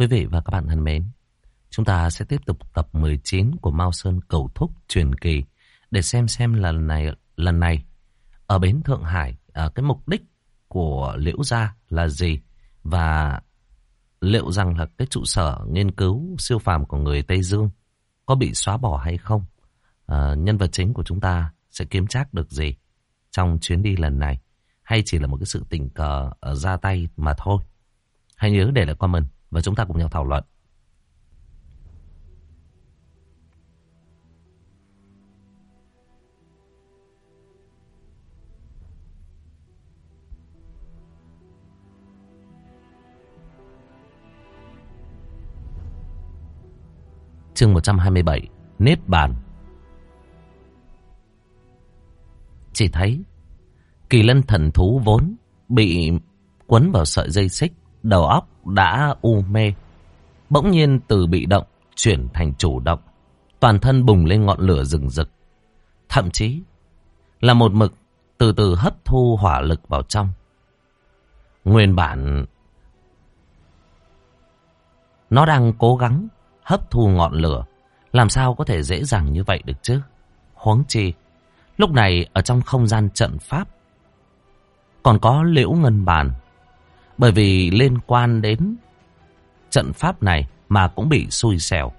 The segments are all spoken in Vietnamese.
Quý vị và các bạn thân mến, chúng ta sẽ tiếp tục tập 19 của Mao Sơn Cẩu Thúc truyền kỳ để xem lần này ở bến Thượng Hải, cái mục đích của Liễu gia là gì và liệu rằng là cái trụ sở nghiên cứu siêu phàm của người Tây Dương có bị xóa bỏ hay không? Nhân vật chính của chúng ta sẽ kiếm trác được gì trong chuyến đi lần này, hay chỉ là một cái sự tình cờ ra tay mà thôi? Hãy nhớ để lại comment và chúng ta cùng nhau thảo luận. Chương 127, Niết Bàn. Chỉ thấy kỳ lân thần thú vốn bị quấn vào sợi dây xích, đầu óc đã u mê, bỗng nhiên từ bị động chuyển thành chủ động, toàn thân bùng lên ngọn lửa rừng rực, thậm chí là một mực từ từ hấp thu hỏa lực vào trong. Nguyên bản nó đang cố gắng hấp thu ngọn lửa, làm sao có thể dễ dàng như vậy được chứ? Huống chi lúc này ở trong không gian trận pháp còn có Liễu Ngân Bàn, bởi vì liên quan đến trận pháp này mà cũng bị xui xẻo.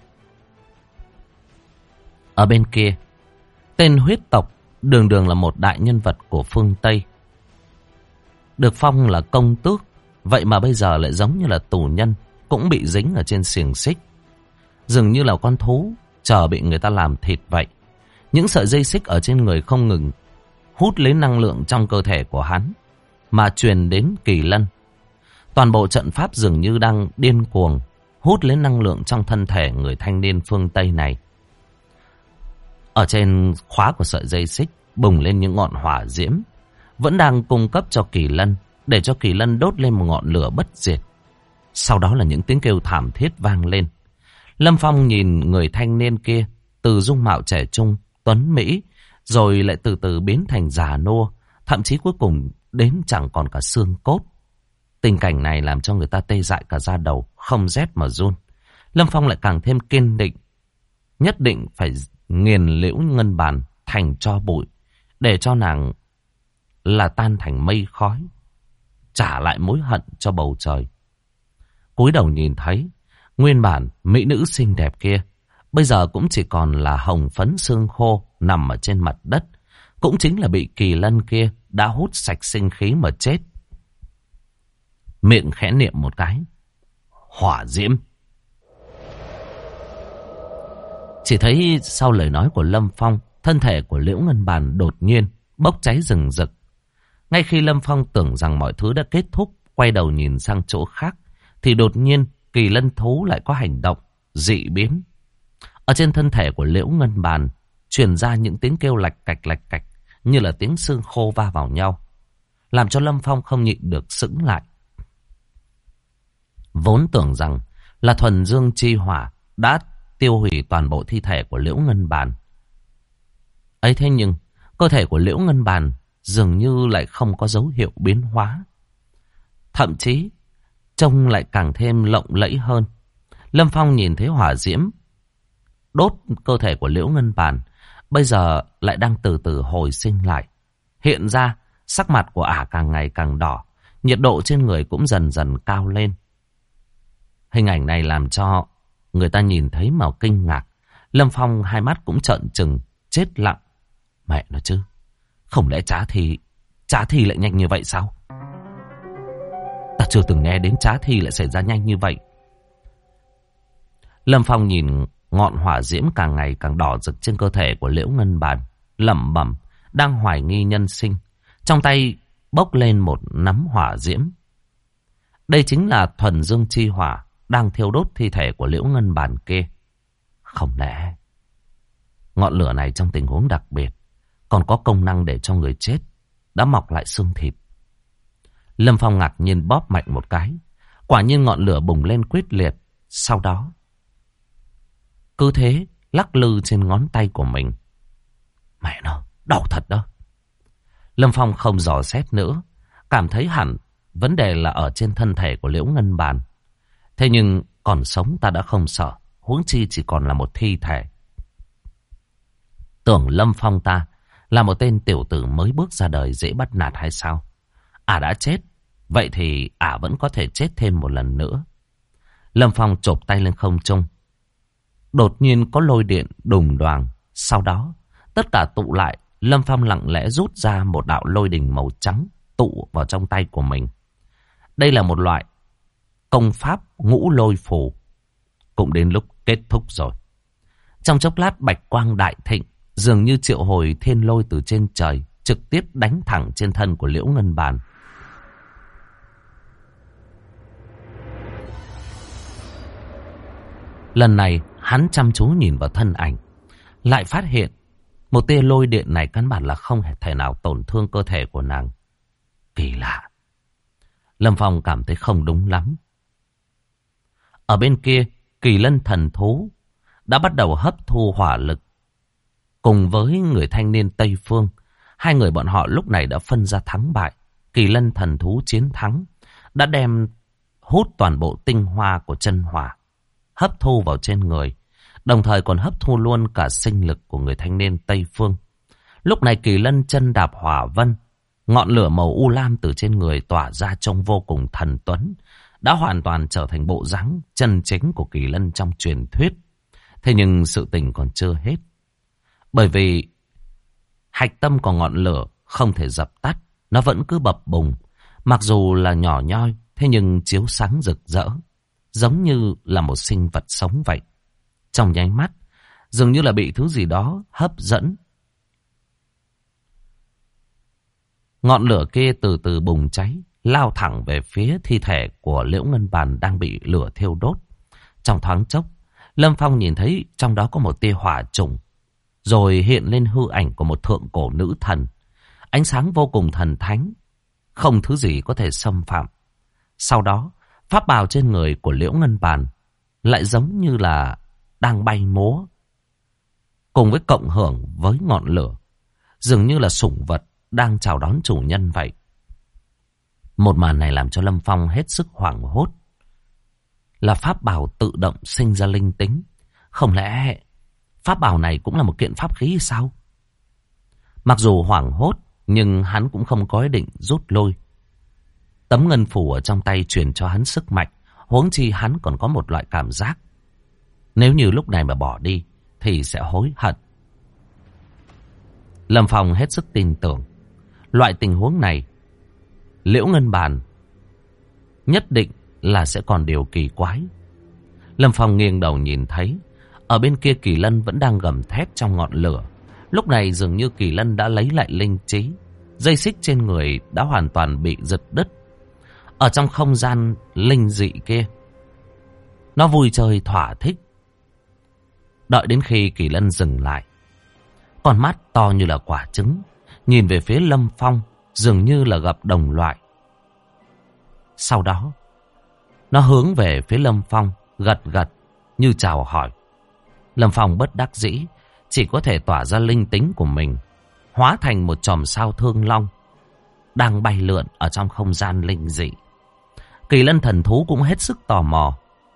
Ở bên kia, tên huyết tộc đường đường là một đại nhân vật của phương Tây, được phong là công tước, vậy mà bây giờ lại giống như là tù nhân, cũng bị dính ở trên xiềng xích, dường như là con thú chờ bị người ta làm thịt vậy. Những sợi dây xích ở trên người không ngừng hút lấy năng lượng trong cơ thể của hắn mà truyền đến kỳ lân. Toàn bộ trận pháp dường như đang điên cuồng hút lấy năng lượng trong thân thể người thanh niên phương Tây này. Ở trên khóa của sợi dây xích bùng lên những ngọn hỏa diễm, vẫn đang cung cấp cho kỳ lân, để cho kỳ lân đốt lên một ngọn lửa bất diệt. Sau đó là những tiếng kêu thảm thiết vang lên. Lâm Phong nhìn người thanh niên kia từ dung mạo trẻ trung, tuấn mỹ, rồi lại từ từ biến thành già nua, thậm chí cuối cùng đến chẳng còn cả xương cốt. Tình cảnh này làm cho người ta tê dại cả da đầu, không rét mà run. Lâm Phong lại càng thêm kiên định, nhất định phải nghiền Liễu Ngân Bàn thành tro bụi, để cho nàng là tan thành mây khói, trả lại mối hận cho bầu trời. Cúi đầu nhìn thấy nguyên bản mỹ nữ xinh đẹp kia bây giờ cũng chỉ còn là hồng phấn xương khô nằm ở trên mặt đất, cũng chính là bị kỳ lân kia đã hút sạch sinh khí mà chết. Miệng khẽ niệm một cái, hỏa diễm. Chỉ thấy sau lời nói của Lâm Phong, thân thể của Liễu Ngân Bàn đột nhiên bốc cháy rừng rực. Ngay khi Lâm Phong tưởng rằng mọi thứ đã kết thúc, quay đầu nhìn sang chỗ khác, thì đột nhiên kỳ lân thú lại có hành động dị biến. Ở trên thân thể của Liễu Ngân Bàn truyền ra những tiếng kêu lạch cạch như là tiếng xương khô va vào nhau, làm cho Lâm Phong không nhịn được sững lại. Vốn tưởng rằng là thuần dương chi hỏa đã tiêu hủy toàn bộ thi thể của Liễu Ngân Bàn ấy, thế nhưng cơ thể của Liễu Ngân Bàn dường như lại không có dấu hiệu biến hóa, thậm chí trông lại càng thêm lộng lẫy hơn. Lâm Phong nhìn thấy hỏa diễm đốt cơ thể của Liễu Ngân Bàn bây giờ lại đang từ từ hồi sinh lại. Hiện ra sắc mặt của ả càng ngày càng đỏ, nhiệt độ trên người cũng dần dần cao lên. Hình ảnh này làm cho người ta nhìn thấy mà kinh ngạc. Lâm Phong hai mắt cũng trợn trừng, chết lặng. Mẹ nó chứ, không lẽ trá thi lại nhanh như vậy sao? Ta chưa từng nghe đến trá thi lại xảy ra nhanh như vậy. Lâm Phong nhìn ngọn hỏa diễm càng ngày càng đỏ rực trên cơ thể của Liễu Ngân Bàn, lẩm bẩm đang hoài nghi nhân sinh. Trong tay bốc lên một nắm hỏa diễm. Đây chính là thuần dương chi hỏa đang thiêu đốt thi thể của Liễu Ngân Bàn kia. Không lẽ ngọn lửa này trong tình huống đặc biệt còn có công năng để cho người chết đã mọc lại xương thịt? Lâm Phong ngạc nhiên bóp mạnh một cái, quả nhiên ngọn lửa bùng lên quyết liệt. Sau đó cứ thế lắc lư trên ngón tay của mình. Mẹ nó, đau thật đó. Lâm Phong không dò xét nữa, cảm thấy hẳn vấn đề là ở trên thân thể của Liễu Ngân Bàn. Thế nhưng còn sống ta đã không sợ, huống chi chỉ còn là một thi thể. Tưởng Lâm Phong ta là một tên tiểu tử mới bước ra đời dễ bắt nạt hay sao? Đã chết, vậy thì vẫn có thể chết thêm một lần nữa. Lâm Phong chộp tay lên không trung. Đột nhiên có lôi điện đùng đoàng. Sau đó, tất cả tụ lại. Lâm Phong lặng lẽ rút ra một đạo lôi đình màu trắng tụ vào trong tay của mình. Đây là một loại công pháp ngũ lôi phù. Cũng đến lúc kết thúc rồi. Trong chốc lát bạch quang đại thịnh, dường như triệu hồi thiên lôi từ trên trời, trực tiếp đánh thẳng trên thân của Liễu Ngân Bàn. Lần này hắn chăm chú nhìn vào thân ảnh, lại phát hiện một tia lôi điện này căn bản là không thể nào tổn thương cơ thể của nàng. Kỳ lạ. Lâm Phong cảm thấy không đúng lắm. Ở bên kia, Kỳ Lân thần thú đã bắt đầu hấp thu hỏa lực. Cùng với người thanh niên Tây Phương, hai người bọn họ lúc này đã phân ra thắng bại. Kỳ Lân thần thú chiến thắng, đã đem hút toàn bộ tinh hoa của chân hỏa, hấp thu vào trên người, đồng thời còn hấp thu luôn cả sinh lực của người thanh niên Tây Phương. Lúc này Kỳ Lân chân đạp hỏa vân, ngọn lửa màu u lam từ trên người tỏa ra trông vô cùng thần tuấn, đã hoàn toàn trở thành bộ dáng chân chính của Kỳ Lân trong truyền thuyết. Thế nhưng sự tình còn chưa hết. Bởi vì hạch tâm của ngọn lửa không thể dập tắt, nó vẫn cứ bập bùng. Mặc dù là nhỏ nhoi, thế nhưng chiếu sáng rực rỡ, giống như là một sinh vật sống vậy. Trong nháy mắt, dường như là bị thứ gì đó hấp dẫn. Ngọn lửa kia từ từ bùng cháy, lao thẳng về phía thi thể của Liễu Ngân Bàn đang bị lửa thiêu đốt. Trong thoáng chốc, Lâm Phong nhìn thấy trong đó có một tia hỏa trùng, rồi hiện lên hư ảnh của một thượng cổ nữ thần. Ánh sáng vô cùng thần thánh, không thứ gì có thể xâm phạm. Sau đó, pháp bào trên người của Liễu Ngân Bàn lại giống như là đang bay múa, cùng với cộng hưởng với ngọn lửa, dường như là sủng vật đang chào đón chủ nhân vậy. Một màn này làm cho Lâm Phong hết sức hoảng hốt. Là pháp bào tự động sinh ra linh tính, không lẽ pháp bào này cũng là một kiện pháp khí sao? Mặc dù hoảng hốt, nhưng hắn cũng không có ý định rút lui. Tấm ngân phù ở trong tay truyền cho hắn sức mạnh, huống chi hắn còn có một loại cảm giác, nếu như lúc này mà bỏ đi thì sẽ hối hận. Lâm Phong hết sức tin tưởng, loại tình huống này Liễu Ngân Bàn nhất định là sẽ còn điều kỳ quái. Lâm Phong nghiêng đầu nhìn thấy, ở bên kia Kỳ Lân vẫn đang gầm thét trong ngọn lửa. Lúc này dường như Kỳ Lân đã lấy lại linh trí, dây xích trên người đã hoàn toàn bị giật đứt. Ở trong không gian linh dị kia, nó vui chơi thỏa thích. Đợi đến khi Kỳ Lân dừng lại, con mắt to như là quả trứng, nhìn về phía Lâm Phong, dường như là gặp đồng loại. Sau đó, nó hướng về phía Lâm Phong, gật gật như chào hỏi. Lâm Phong bất đắc dĩ, chỉ có thể tỏa ra linh tính của mình, hóa thành một chòm sao thương long, đang bay lượn ở trong không gian linh dị. Kỳ Lân thần thú cũng hết sức tò mò.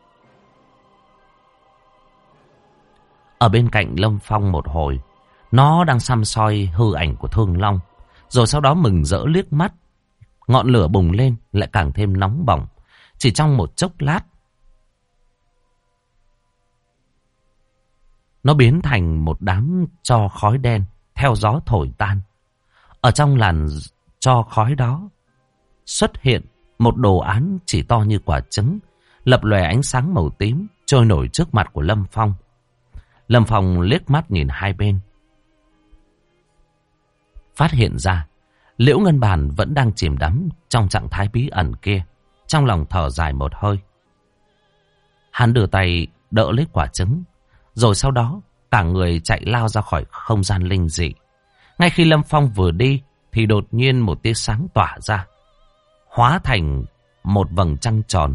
Ở bên cạnh Lâm Phong một hồi, nó đang săm soi hư ảnh của thương long, rồi sau đó mừng rỡ liếc mắt. Ngọn lửa bùng lên lại càng thêm nóng bỏng. Chỉ trong một chốc lát, nó biến thành một đám tro khói đen theo gió thổi tan. Ở trong làn tro khói đó xuất hiện một đồ án chỉ to như quả trứng, lập lòe ánh sáng màu tím, trôi nổi trước mặt của Lâm Phong. Lâm Phong liếc mắt nhìn hai bên, phát hiện ra Liễu Ngân Bàn vẫn đang chìm đắm trong trạng thái bí ẩn kia. Trong lòng thở dài một hơi, hắn đưa tay đỡ lấy quả trứng, rồi sau đó cả người chạy lao ra khỏi không gian linh dị. Ngay khi Lâm Phong vừa đi thì đột nhiên một tia sáng tỏa ra, hóa thành một vầng trăng tròn.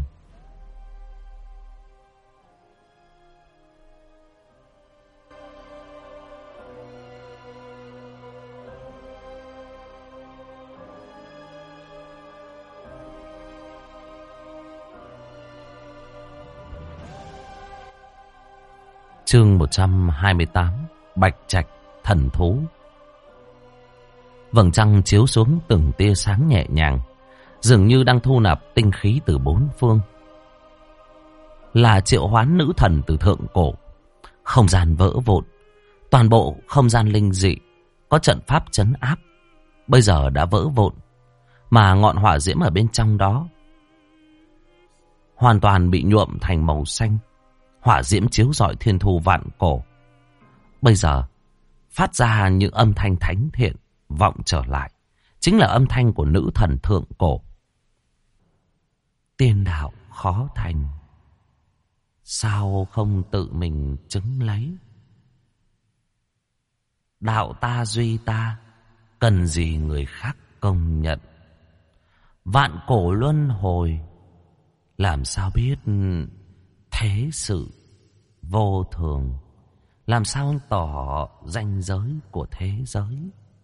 Chương 128. Bạch Trạch thần thú. Vầng trăng chiếu xuống từng tia sáng nhẹ nhàng, dường như đang thu nạp tinh khí từ bốn phương. Là triệu hoán nữ thần từ thượng cổ. Không gian vỡ vụn, toàn bộ không gian linh dị có trận pháp trấn áp bây giờ đã vỡ vụn, mà ngọn hỏa diễm ở bên trong đó hoàn toàn bị nhuộm thành màu xanh. Hỏa diễm chiếu rọi thiên thu vạn cổ, bây giờ phát ra những âm thanh thánh thiện vọng trở lại, chính là âm thanh của nữ thần thượng cổ. Tiên đạo khó thành, sao không tự mình chứng lấy? Đạo ta duy ta, cần gì người khác công nhận? Vạn cổ luân hồi, làm sao biết thế sự vô thường? Làm sao tỏ ranh giới của thế giới?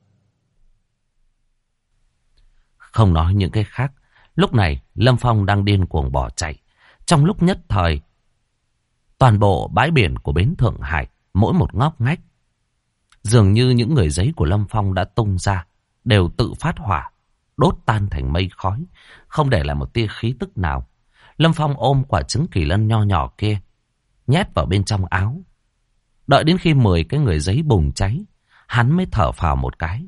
Không nói những cái khác, lúc này Lâm Phong đang điên cuồng bỏ chạy. Trong lúc nhất thời, toàn bộ bãi biển của bến Thượng Hải, mỗi một ngóc ngách, dường như những người giấy của Lâm Phong đã tung ra, đều tự phát hỏa, đốt tan thành mây khói, không để lại một tia khí tức nào. Lâm Phong ôm quả trứng kỳ lân nho nhỏ kia, nhét vào bên trong áo. Đợi đến khi 10 cái người giấy bùng cháy, hắn mới thở phào một cái.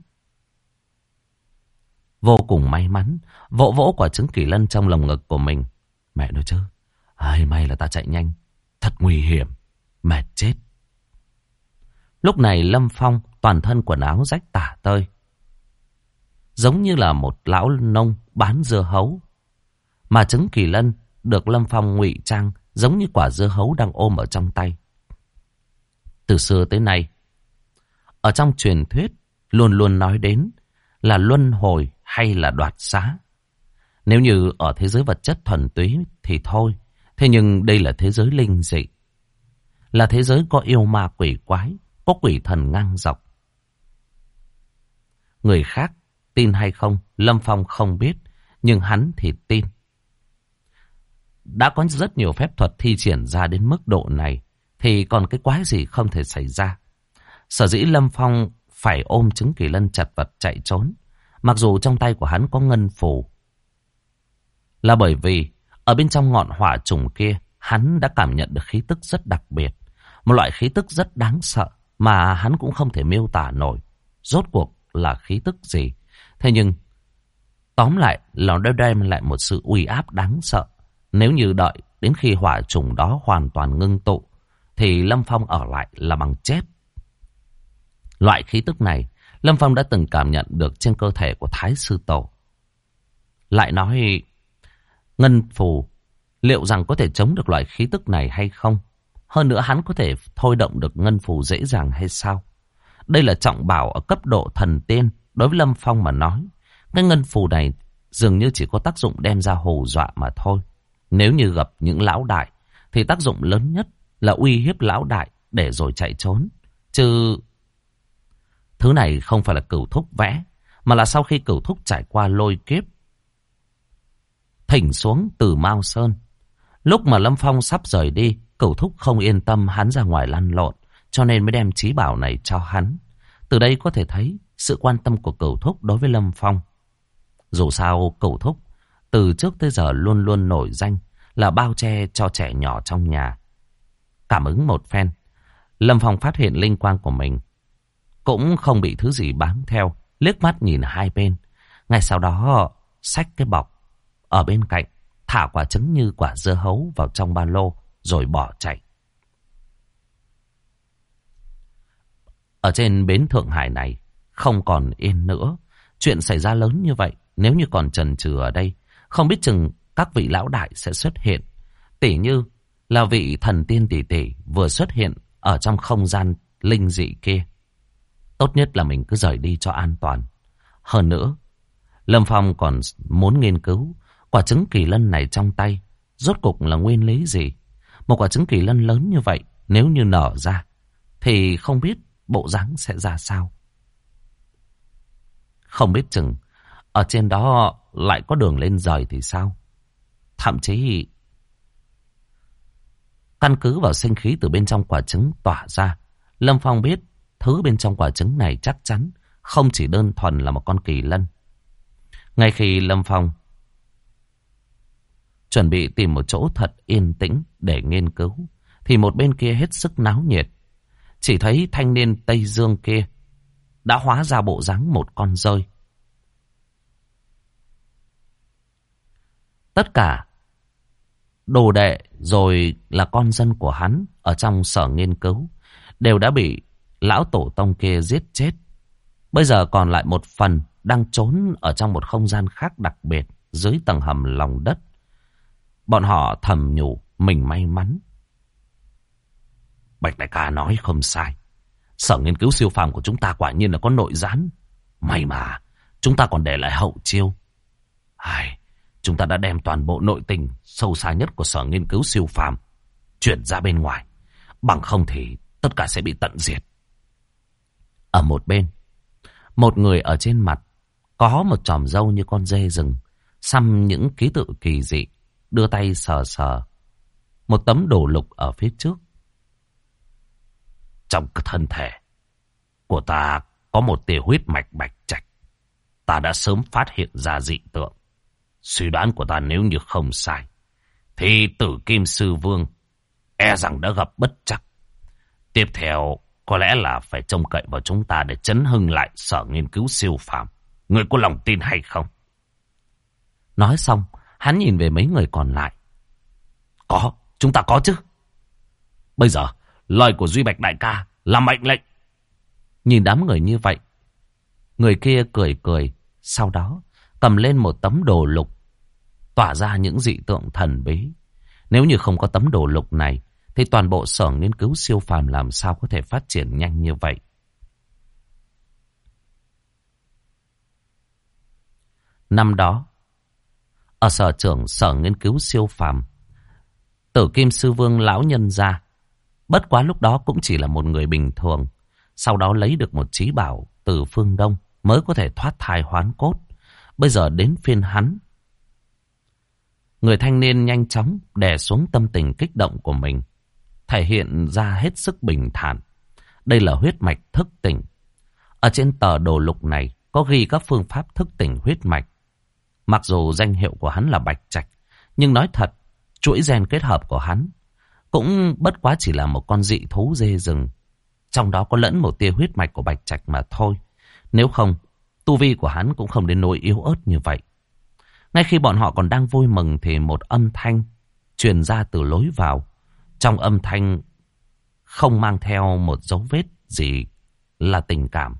Vô cùng may mắn, vỗ vỗ quả trứng kỳ lân trong lồng ngực của mình. Mẹ nói chứ, ai may là ta chạy nhanh, thật nguy hiểm, mệt chết. Lúc này Lâm Phong toàn thân quần áo rách tả tơi, giống như là một lão nông bán dưa hấu. Mà trứng kỳ lân được Lâm Phong ngụy trang giống như quả dưa hấu đang ôm ở trong tay. Từ xưa tới nay, ở trong truyền thuyết luôn luôn nói đến là luân hồi hay là đoạt xá. Nếu như ở thế giới vật chất thuần túy thì thôi, thế nhưng đây là thế giới linh dị, là thế giới có yêu ma quỷ quái, có quỷ thần ngang dọc. Người khác tin hay không, Lâm Phong không biết, nhưng hắn thì tin. Đã có rất nhiều phép thuật thi triển ra đến mức độ này, thì còn cái quái gì không thể xảy ra. Sở dĩ Lâm Phong phải ôm trứng kỳ lân chật vật chạy trốn, mặc dù trong tay của hắn có ngân phù, là bởi vì ở bên trong ngọn hỏa trùng kia, hắn đã cảm nhận được khí tức rất đặc biệt. Một loại khí tức rất đáng sợ mà hắn cũng không thể miêu tả nổi rốt cuộc là khí tức gì. Thế nhưng tóm lại là nó đem lại một sự uy áp đáng sợ. Nếu như đợi đến khi hỏa trùng đó hoàn toàn ngưng tụ, thì Lâm Phong ở lại là bằng chết. Loại khí tức này Lâm Phong đã từng cảm nhận được trên cơ thể của Thái Sư Tổ. Lại nói ngân phù liệu rằng có thể chống được loại khí tức này hay không? Hơn nữa hắn có thể thôi động được ngân phù dễ dàng hay sao? Đây là trọng bảo ở cấp độ thần tiên. Đối với Lâm Phong mà nói, cái ngân phù này dường như chỉ có tác dụng đem ra hù dọa mà thôi. Nếu như gặp những lão đại thì tác dụng lớn nhất là uy hiếp lão đại để rồi chạy trốn. Chứ thứ này không phải là Cửu Thúc vẽ, mà là sau khi Cửu Thúc trải qua lôi kiếp thỉnh xuống từ Mao Sơn. Lúc mà Lâm Phong sắp rời đi, Cửu Thúc không yên tâm hắn ra ngoài lăn lộn, cho nên mới đem chí bảo này cho hắn. Từ đây có thể thấy sự quan tâm của Cửu Thúc đối với Lâm Phong. Dù sao Cửu Thúc từ trước tới giờ luôn luôn nổi danh là bao che cho trẻ nhỏ trong nhà. Cảm ứng một phen, Lâm Phong phát hiện linh quang của mình cũng không bị thứ gì bám theo, liếc mắt nhìn hai bên. Ngay sau đó xách cái bọc ở bên cạnh, thả quả trứng như quả dưa hấu vào trong ba lô rồi bỏ chạy. Ở trên bến Thượng Hải này không còn yên nữa. Chuyện xảy ra lớn như vậy, nếu như còn chần chừ ở đây, không biết chừng các vị lão đại sẽ xuất hiện. Tỉ như là vị thần tiên tỷ tỷ vừa xuất hiện ở trong không gian linh dị kia. Tốt nhất là mình cứ rời đi cho an toàn. Hơn nữa, Lâm Phong còn muốn nghiên cứu quả trứng kỳ lân này trong tay rốt cục là nguyên lý gì. Một quả trứng kỳ lân lớn như vậy, nếu như nở ra thì không biết bộ dáng sẽ ra sao. Không biết chừng ở trên đó lại có đường lên rời thì sao. Thậm chí Căn cứ vào sinh khí từ bên trong quả trứng tỏa ra, Lâm Phong biết thứ bên trong quả trứng này chắc chắn không chỉ đơn thuần là một con kỳ lân. Ngay khi Lâm Phong chuẩn bị tìm một chỗ thật yên tĩnh để nghiên cứu, thì một bên kia hết sức náo nhiệt. Chỉ thấy thanh niên Tây Dương kia đã hóa ra bộ dáng một con dơi. Tất cả đồ đệ rồi là con dân của hắn ở trong sở nghiên cứu đều đã bị lão tổ tông kia giết chết. Bây giờ còn lại một phần đang trốn ở trong một không gian khác đặc biệt dưới tầng hầm lòng đất. Bọn họ thầm nhủ mình may mắn. Bạch đại ca nói không sai. Sở nghiên cứu siêu phàm của chúng ta quả nhiên là có nội gián. May mà chúng ta còn để lại hậu chiêu. Chúng ta đã đem toàn bộ nội tình sâu xa nhất của sở nghiên cứu siêu phàm chuyển ra bên ngoài. Bằng không thì tất cả sẽ bị tận diệt. Ở một bên, một người ở trên mặt có một chòm râu như con dê rừng, xăm những ký tự kỳ dị, đưa tay sờ sờ một tấm đồ lục ở phía trước. Trong cái thân thể của ta có một tia huyết mạch bạch trạch. Ta đã sớm phát hiện ra dị tượng. Suy đoán của ta nếu như không sai, thì Tử Kim Sư Vương e rằng đã gặp bất trắc. Tiếp theo có lẽ là phải trông cậy vào chúng ta để chấn hưng lại sở nghiên cứu siêu phàm. Người có lòng tin hay không? Nói xong, hắn nhìn về mấy người còn lại. Có, chúng ta có chứ. Bây giờ, lời của Duy Bạch đại ca là mệnh lệnh. Nhìn đám người như vậy, người kia cười cười, sau đó cầm lên một tấm đồ lục, tỏa ra những dị tượng thần bí. Nếu như không có tấm đồ lục này, thì toàn bộ sở nghiên cứu siêu phàm làm sao có thể phát triển nhanh như vậy. Năm đó, ở sở trưởng sở nghiên cứu siêu phàm, Tử Kim Sư Vương lão nhân gia, bất quá lúc đó cũng chỉ là một người bình thường, sau đó lấy được một trí bảo từ phương Đông mới có thể thoát thai hoán cốt. Bây giờ đến phiên hắn. Người thanh niên nhanh chóng đè xuống tâm tình kích động của mình, thể hiện ra hết sức bình thản. Đây là huyết mạch thức tỉnh. Ở trên tờ đồ lục này có ghi các phương pháp thức tỉnh huyết mạch. Mặc dù danh hiệu của hắn là Bạch Trạch, nhưng nói thật, chuỗi gen kết hợp của hắn cũng bất quá chỉ là một con dị thú dê rừng. Trong đó có lẫn một tia huyết mạch của Bạch Trạch mà thôi. Nếu không, tu vi của hắn cũng không đến nỗi yếu ớt như vậy. Ngay khi bọn họ còn đang vui mừng thì một âm thanh truyền ra từ lối vào. Trong âm thanh không mang theo một dấu vết gì là tình cảm.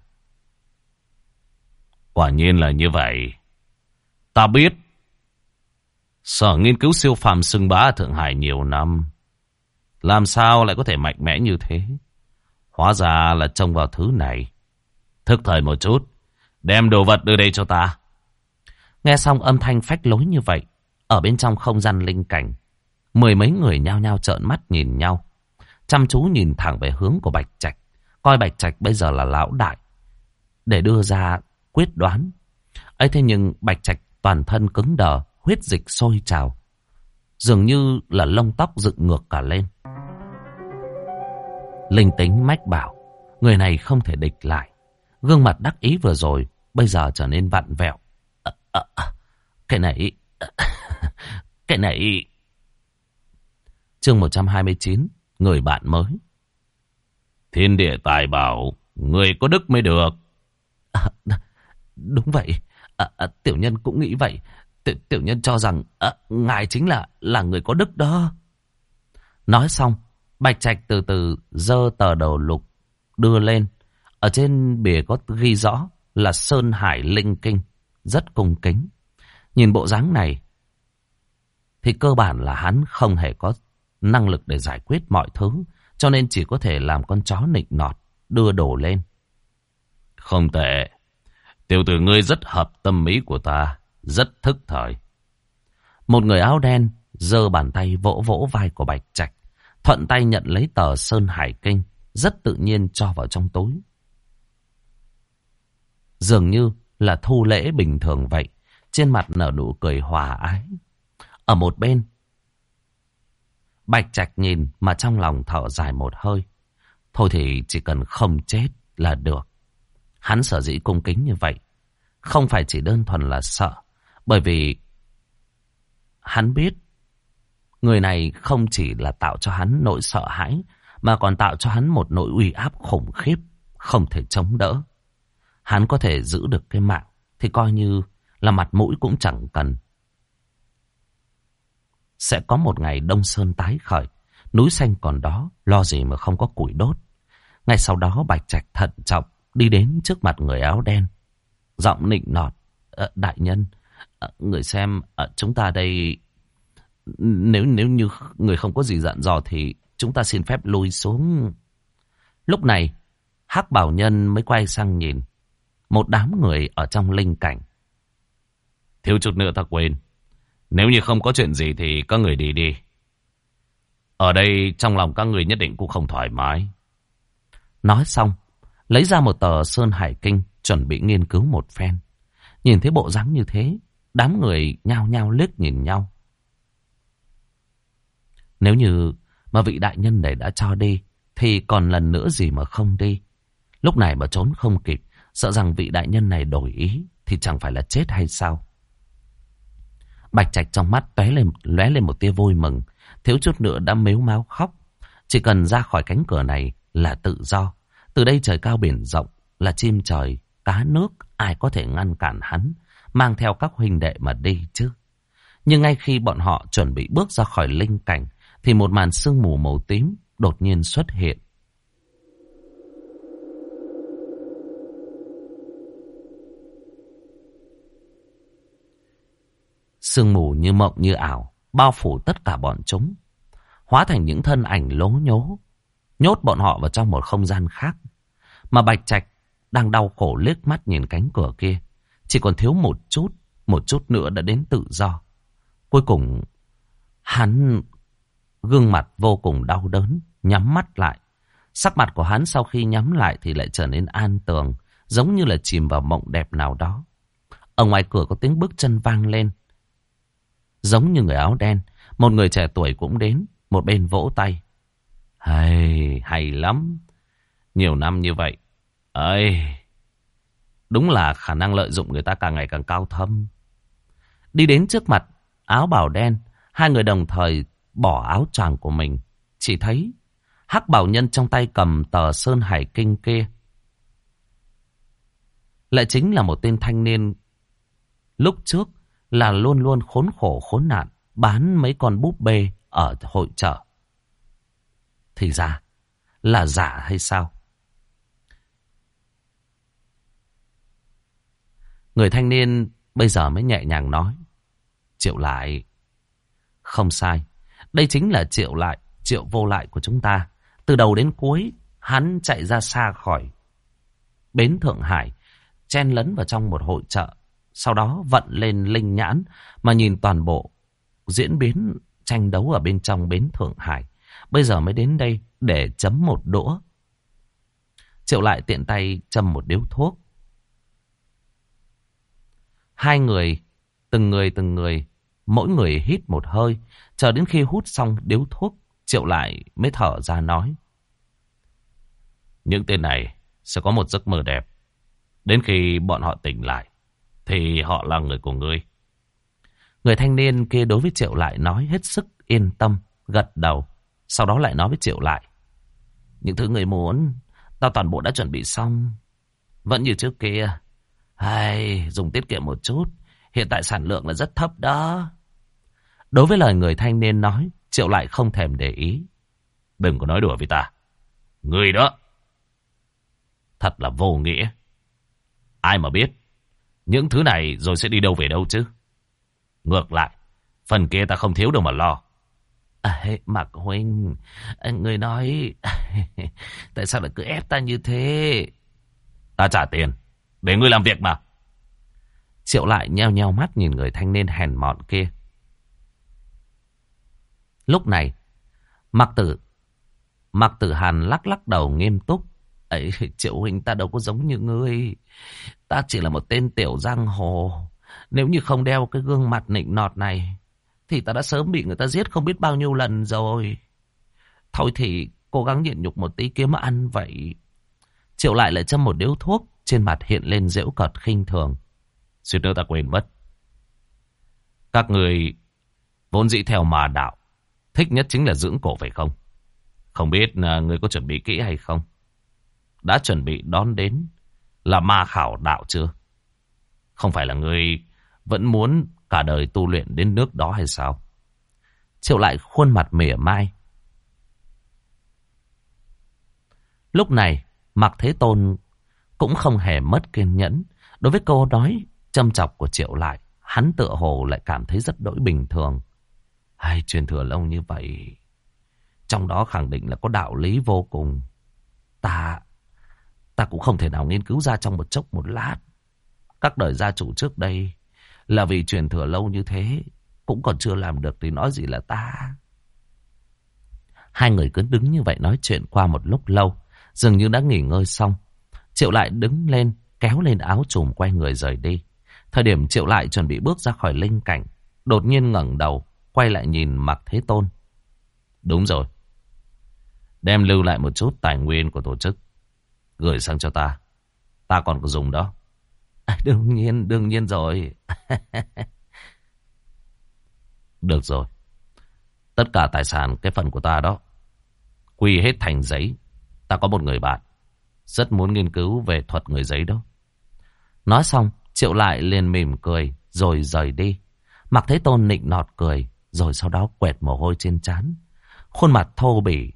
Quả nhiên là như vậy. Ta biết sở nghiên cứu siêu phàm xưng bá ở Thượng Hải nhiều năm, làm sao lại có thể mạnh mẽ như thế? Hóa ra là trông vào thứ này. Thức thời một chút, đem đồ vật đưa đây cho ta. Nghe xong âm thanh phách lối như vậy, ở bên trong không gian linh cảnh, mười mấy người nhao nhao trợn mắt nhìn nhau, chăm chú nhìn thẳng về hướng của Bạch Trạch, coi Bạch Trạch bây giờ là lão đại để đưa ra quyết đoán. Ấy thế nhưng Bạch Trạch toàn thân cứng đờ, huyết dịch sôi trào, dường như là lông tóc dựng ngược cả lên. Linh tính mách bảo người này không thể địch lại. Gương mặt đắc ý vừa rồi bây giờ trở nên vặn vẹo. Cái này cái này. Chương 129, người bạn mới. Thiên địa tài bảo, người có đức mới được. Đúng vậy. Tiểu nhân cũng nghĩ vậy. Tiểu nhân cho rằng ngài chính là người có đức đó. Nói xong, Bạch Trạch từ từ giơ tờ đồ lục đưa lên. Ở trên bìa có ghi rõ là Sơn Hải Linh Kinh, rất cung kính. Nhìn bộ dáng này thì cơ bản là hắn không hề có năng lực để giải quyết mọi thứ, cho nên chỉ có thể làm con chó nịnh nọt đưa đồ lên. Không tệ, tiểu tử ngươi rất hợp tâm ý của ta, rất thức thời. Một người áo đen giơ bàn tay vỗ vỗ vai của Bạch Trạch, thuận tay nhận lấy tờ Sơn Hải Kinh, rất tự nhiên cho vào trong túi. Dường như là thu lễ bình thường vậy, trên mặt nở nụ cười hòa ái. Ở một bên, Bạch Trạch nhìn mà trong lòng thở dài một hơi. Thôi thì chỉ cần không chết là được. Hắn sở dĩ cung kính như vậy không phải chỉ đơn thuần là sợ, bởi vì hắn biết người này không chỉ là tạo cho hắn nỗi sợ hãi, mà còn tạo cho hắn một nỗi uy áp khủng khiếp, không thể chống đỡ. Hắn có thể giữ được cái mạng thì coi như là mặt mũi cũng chẳng cần. Sẽ có một ngày Đông Sơn tái khởi, núi xanh còn đó, lo gì mà không có củi đốt. Ngay sau đó Bạch Trạch thận trọng đi đến trước mặt người áo đen, giọng nịnh nọt: đại nhân, người xem, chúng ta đây, nếu như người không có gì dặn dò thì chúng ta xin phép lui xuống. Lúc này Hắc Bảo Nhân mới quay sang nhìn một đám người ở trong linh cảnh. Thiếu chút nữa ta quên, nếu như không có chuyện gì thì các người đi đi. Ở đây trong lòng các người nhất định cũng không thoải mái. Nói xong, lấy ra một tờ Sơn Hải Kinh, chuẩn bị nghiên cứu một phen. Nhìn thấy bộ dáng như thế, đám người nhao nhao liếc nhìn nhau. Nếu như mà vị đại nhân này đã cho đi, thì còn lần nữa gì mà không đi. Lúc này mà trốn không kịp, sợ rằng vị đại nhân này đổi ý thì chẳng phải là chết hay sao. Bạch Trạch trong mắt lóe lên một tia vui mừng, thiếu chút nữa đã mếu máo khóc. Chỉ cần ra khỏi cánh cửa này là tự do. Từ đây trời cao biển rộng, là chim trời, cá nước, ai có thể ngăn cản hắn mang theo các huynh đệ mà đi chứ. Nhưng ngay khi bọn họ chuẩn bị bước ra khỏi linh cảnh, thì một màn sương mù màu tím đột nhiên xuất hiện. Sương mù như mộng như ảo, bao phủ tất cả bọn chúng, hóa thành những thân ảnh lố nhố, nhốt bọn họ vào trong một không gian khác. Mà Bạch Trạch đang đau khổ liếc mắt nhìn cánh cửa kia, chỉ còn thiếu một chút nữa đã đến tự do. Cuối cùng, hắn gương mặt vô cùng đau đớn, nhắm mắt lại. Sắc mặt của hắn sau khi nhắm lại thì lại trở nên an tường, giống như là chìm vào mộng đẹp nào đó. Ở ngoài cửa có tiếng bước chân vang lên. Giống như người áo đen, một người trẻ tuổi cũng đến, một bên vỗ tay. Hay lắm. Nhiều năm như vậy. Đúng là khả năng lợi dụng người ta càng ngày càng cao thâm. Đi đến trước mặt áo bào đen, hai người đồng thời bỏ áo choàng của mình. Chỉ thấy Hắc Bảo Nhân trong tay cầm tờ Sơn Hải Kinh kia lại chính là một tên thanh niên lúc trước là luôn luôn khốn khổ khốn nạn, bán mấy con búp bê ở hội chợ. Thì ra là giả hay sao? Người thanh niên bây giờ mới nhẹ nhàng nói: Triệu Lại. Không sai, đây chính là Triệu Lại, Triệu Vô Lại của chúng ta. Từ đầu đến cuối, hắn chạy ra xa khỏi bến Thượng Hải, chen lấn vào trong một hội chợ. Sau đó vận lên linh nhãn mà nhìn toàn bộ diễn biến tranh đấu ở bên trong bến Thượng Hải. Bây giờ mới đến đây để chấm một đũa. Triệu Lại tiện tay châm một điếu thuốc. Hai người, từng người, mỗi người hít một hơi. Chờ đến khi hút xong điếu thuốc, Triệu Lại mới thở ra nói: Những tên này sẽ có một giấc mơ đẹp. Đến khi bọn họ tỉnh lại thì họ là người của ngươi. Người thanh niên kia đối với Triệu Lại nói hết sức yên tâm, gật đầu. Sau đó lại nói với Triệu Lại: Những thứ người muốn, tao toàn bộ đã chuẩn bị xong. Vẫn như trước kia, dùng tiết kiệm một chút. Hiện tại sản lượng là rất thấp đó. Đối với lời người thanh niên nói, Triệu Lại không thèm để ý. Đừng có nói đùa với ta. Ngươi đó thật là vô nghĩa. Ai mà biết những thứ này rồi sẽ đi đâu về đâu chứ. Ngược lại, phần kia ta không thiếu đâu mà lo. Mạc huynh, người nói tại sao lại cứ ép ta như thế? Ta trả tiền để ngươi làm việc mà. Triệu Lại nheo nheo mắt nhìn người thanh niên hèn mọn kia. Lúc này Mạc Tử Hàn lắc lắc đầu nghiêm túc. Triệu huynh, ta đâu có giống như ngươi. Ta chỉ là một tên tiểu giang hồ. Nếu như không đeo cái gương mặt nịnh nọt này thì ta đã sớm bị người ta giết không biết bao nhiêu lần rồi. Thôi thì cố gắng nhịn nhục một tí kiếm ăn vậy. Triệu lại châm một điếu thuốc, trên mặt hiện lên giễu cợt khinh thường. Suýt nữa ta quên mất. Các người vốn dĩ theo mà đạo, thích nhất chính là dưỡng cổ phải không? Không biết người có chuẩn bị kỹ hay không? Đã chuẩn bị đón đến là ma khảo đạo chưa? Không phải là người vẫn muốn cả đời tu luyện đến nước đó hay sao? Triệu lại khuôn mặt mỉa mai. Lúc này Mạc Thế Tôn cũng không hề mất kiên nhẫn. Đối với câu nói châm chọc của Triệu lại, hắn tựa hồ lại cảm thấy rất đỗi bình thường. Hay truyền thừa lâu như vậy, trong đó khẳng định là có đạo lý vô cùng. Ta cũng không thể nào nghiên cứu ra trong một chốc một lát. Các đời gia chủ trước đây là vì truyền thừa lâu như thế cũng còn chưa làm được thì nói gì là ta. Hai người cứ đứng như vậy nói chuyện qua một lúc lâu, dường như đã nghỉ ngơi xong. Triệu lại đứng lên, kéo lên áo trùm quay người rời đi. Thời điểm Triệu lại chuẩn bị bước ra khỏi linh cảnh, đột nhiên ngẩng đầu, quay lại nhìn Mạc Thế Tôn. Đúng rồi. Đem lưu lại một chút tài nguyên của tổ chức, gửi sang cho ta. Ta còn có dùng đó. Đương nhiên rồi. Được rồi. Tất cả tài sản cái phần của ta đó, quy hết thành giấy. Ta có một người bạn rất muốn nghiên cứu về thuật người giấy đó. Nói xong, Triệu lại liền mỉm cười rồi rời đi. Mạc Thế Tôn nịnh nọt cười, rồi sau đó quẹt mồ hôi trên trán. Khuôn mặt thô bỉ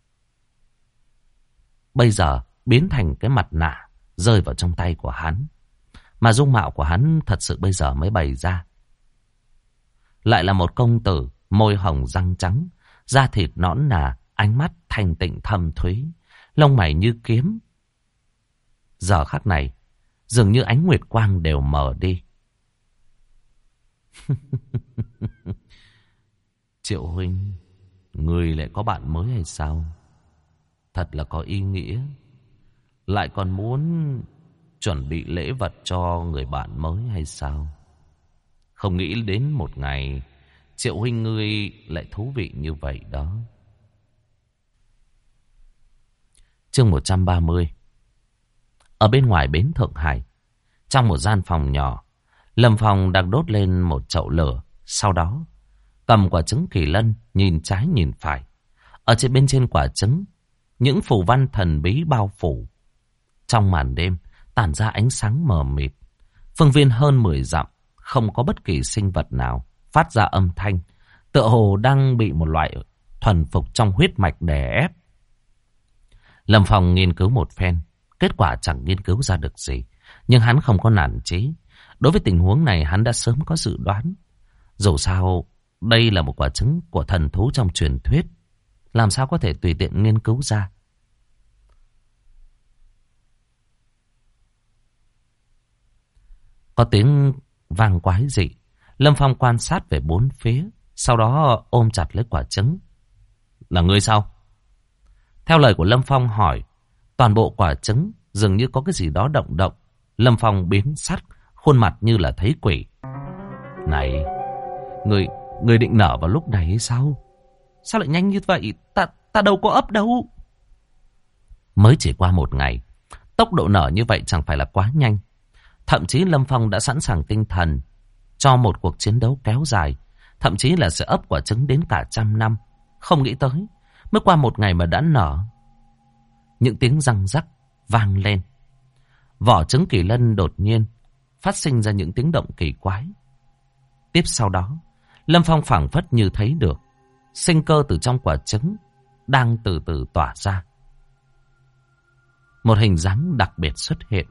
bây giờ biến thành cái mặt nạ rơi vào trong tay của hắn. Mà dung mạo của hắn thật sự bây giờ mới bày ra. Lại là một công tử, môi hồng răng trắng, da thịt nõn nà, ánh mắt thanh tịnh thâm thúy, lông mày như kiếm. Giờ khắc này, dường như ánh nguyệt quang đều mờ đi. Triệu huynh, người lại có bạn mới hay sao? Thật là có ý nghĩa. Lại còn muốn chuẩn bị lễ vật cho người bạn mới hay sao? Không nghĩ đến một ngày Triệu huynh ngươi lại thú vị như vậy đó. Chương 130. Ở bên ngoài bến Thượng Hải, trong một gian phòng nhỏ, Lâm Phong đang đốt lên một chậu lửa. Sau đó cầm quả trứng kỳ lân, nhìn trái nhìn phải. Ở bên trên quả trứng, những phù văn thần bí bao phủ. Trong màn đêm tản ra ánh sáng mờ mịt. Phương viên hơn 10 dặm, không có bất kỳ sinh vật nào phát ra âm thanh, tựa hồ đang bị một loại thuần phục trong huyết mạch đè ép. Lâm Phong nghiên cứu một phen, kết quả chẳng nghiên cứu ra được gì, nhưng hắn không có nản chí. Đối với tình huống này hắn đã sớm có dự đoán. Dù sao, đây là một quả trứng của thần thú trong truyền thuyết, làm sao có thể tùy tiện nghiên cứu ra. Có tiếng vang quái dị. Lâm Phong quan sát về bốn phía, sau đó ôm chặt lấy quả trứng. Là ngươi sao? Theo lời của Lâm Phong hỏi, toàn bộ quả trứng dường như có cái gì đó động động. Lâm Phong biến sắc, khuôn mặt như là thấy quỷ. Này, ngươi định nở vào lúc này hay sao? Sao lại nhanh như vậy? Ta đâu có ấp đâu. Mới chỉ qua một ngày, tốc độ nở như vậy chẳng phải là quá nhanh. Thậm chí Lâm Phong đã sẵn sàng tinh thần cho một cuộc chiến đấu kéo dài, thậm chí là sẽ ấp quả trứng đến cả 100 năm. Không nghĩ tới, mới qua một ngày mà đã nở. Những tiếng răng rắc vang lên. Vỏ trứng kỳ lân đột nhiên phát sinh ra những tiếng động kỳ quái. Tiếp sau đó, Lâm Phong phảng phất như thấy được sinh cơ từ trong quả trứng đang từ từ tỏa ra. Một hình dáng đặc biệt xuất hiện.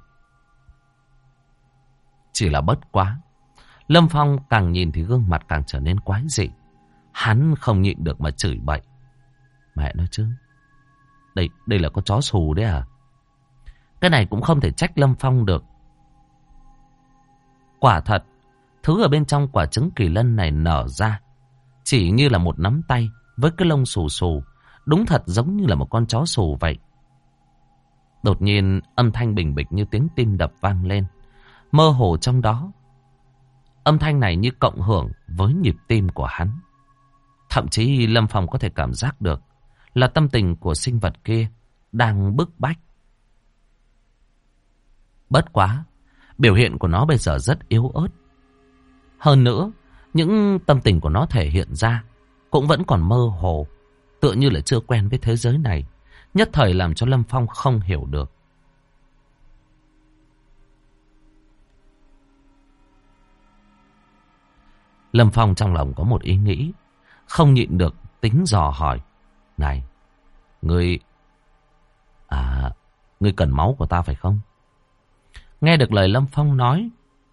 Chỉ là bất quá, Lâm Phong càng nhìn thì gương mặt càng trở nên quái dị. Hắn không nhịn được mà chửi bậy. Mẹ nói chứ, đây là có chó xù đấy à? Cái này cũng không thể trách Lâm Phong được. Quả thật, thứ ở bên trong quả trứng kỳ lân này nở ra chỉ như là một nắm tay với cái lông xù xù, đúng thật giống như là một con chó xù vậy. Đột nhiên âm thanh bình bịch như tiếng tim đập vang lên. Mơ hồ trong đó, Âm thanh này như cộng hưởng với nhịp tim của hắn. Thậm chí Lâm Phong có thể cảm giác được là tâm tình của sinh vật kia đang bức bách. Bất quá, biểu hiện của nó bây giờ rất yếu ớt. Hơn nữa, những tâm tình của nó thể hiện ra cũng vẫn còn mơ hồ, tựa như là chưa quen với thế giới này, nhất thời làm cho Lâm Phong không hiểu được. Lâm Phong trong lòng có một ý nghĩ, không nhịn được tính dò hỏi. Này, ngươi cần máu của ta phải không? Nghe được lời Lâm Phong nói,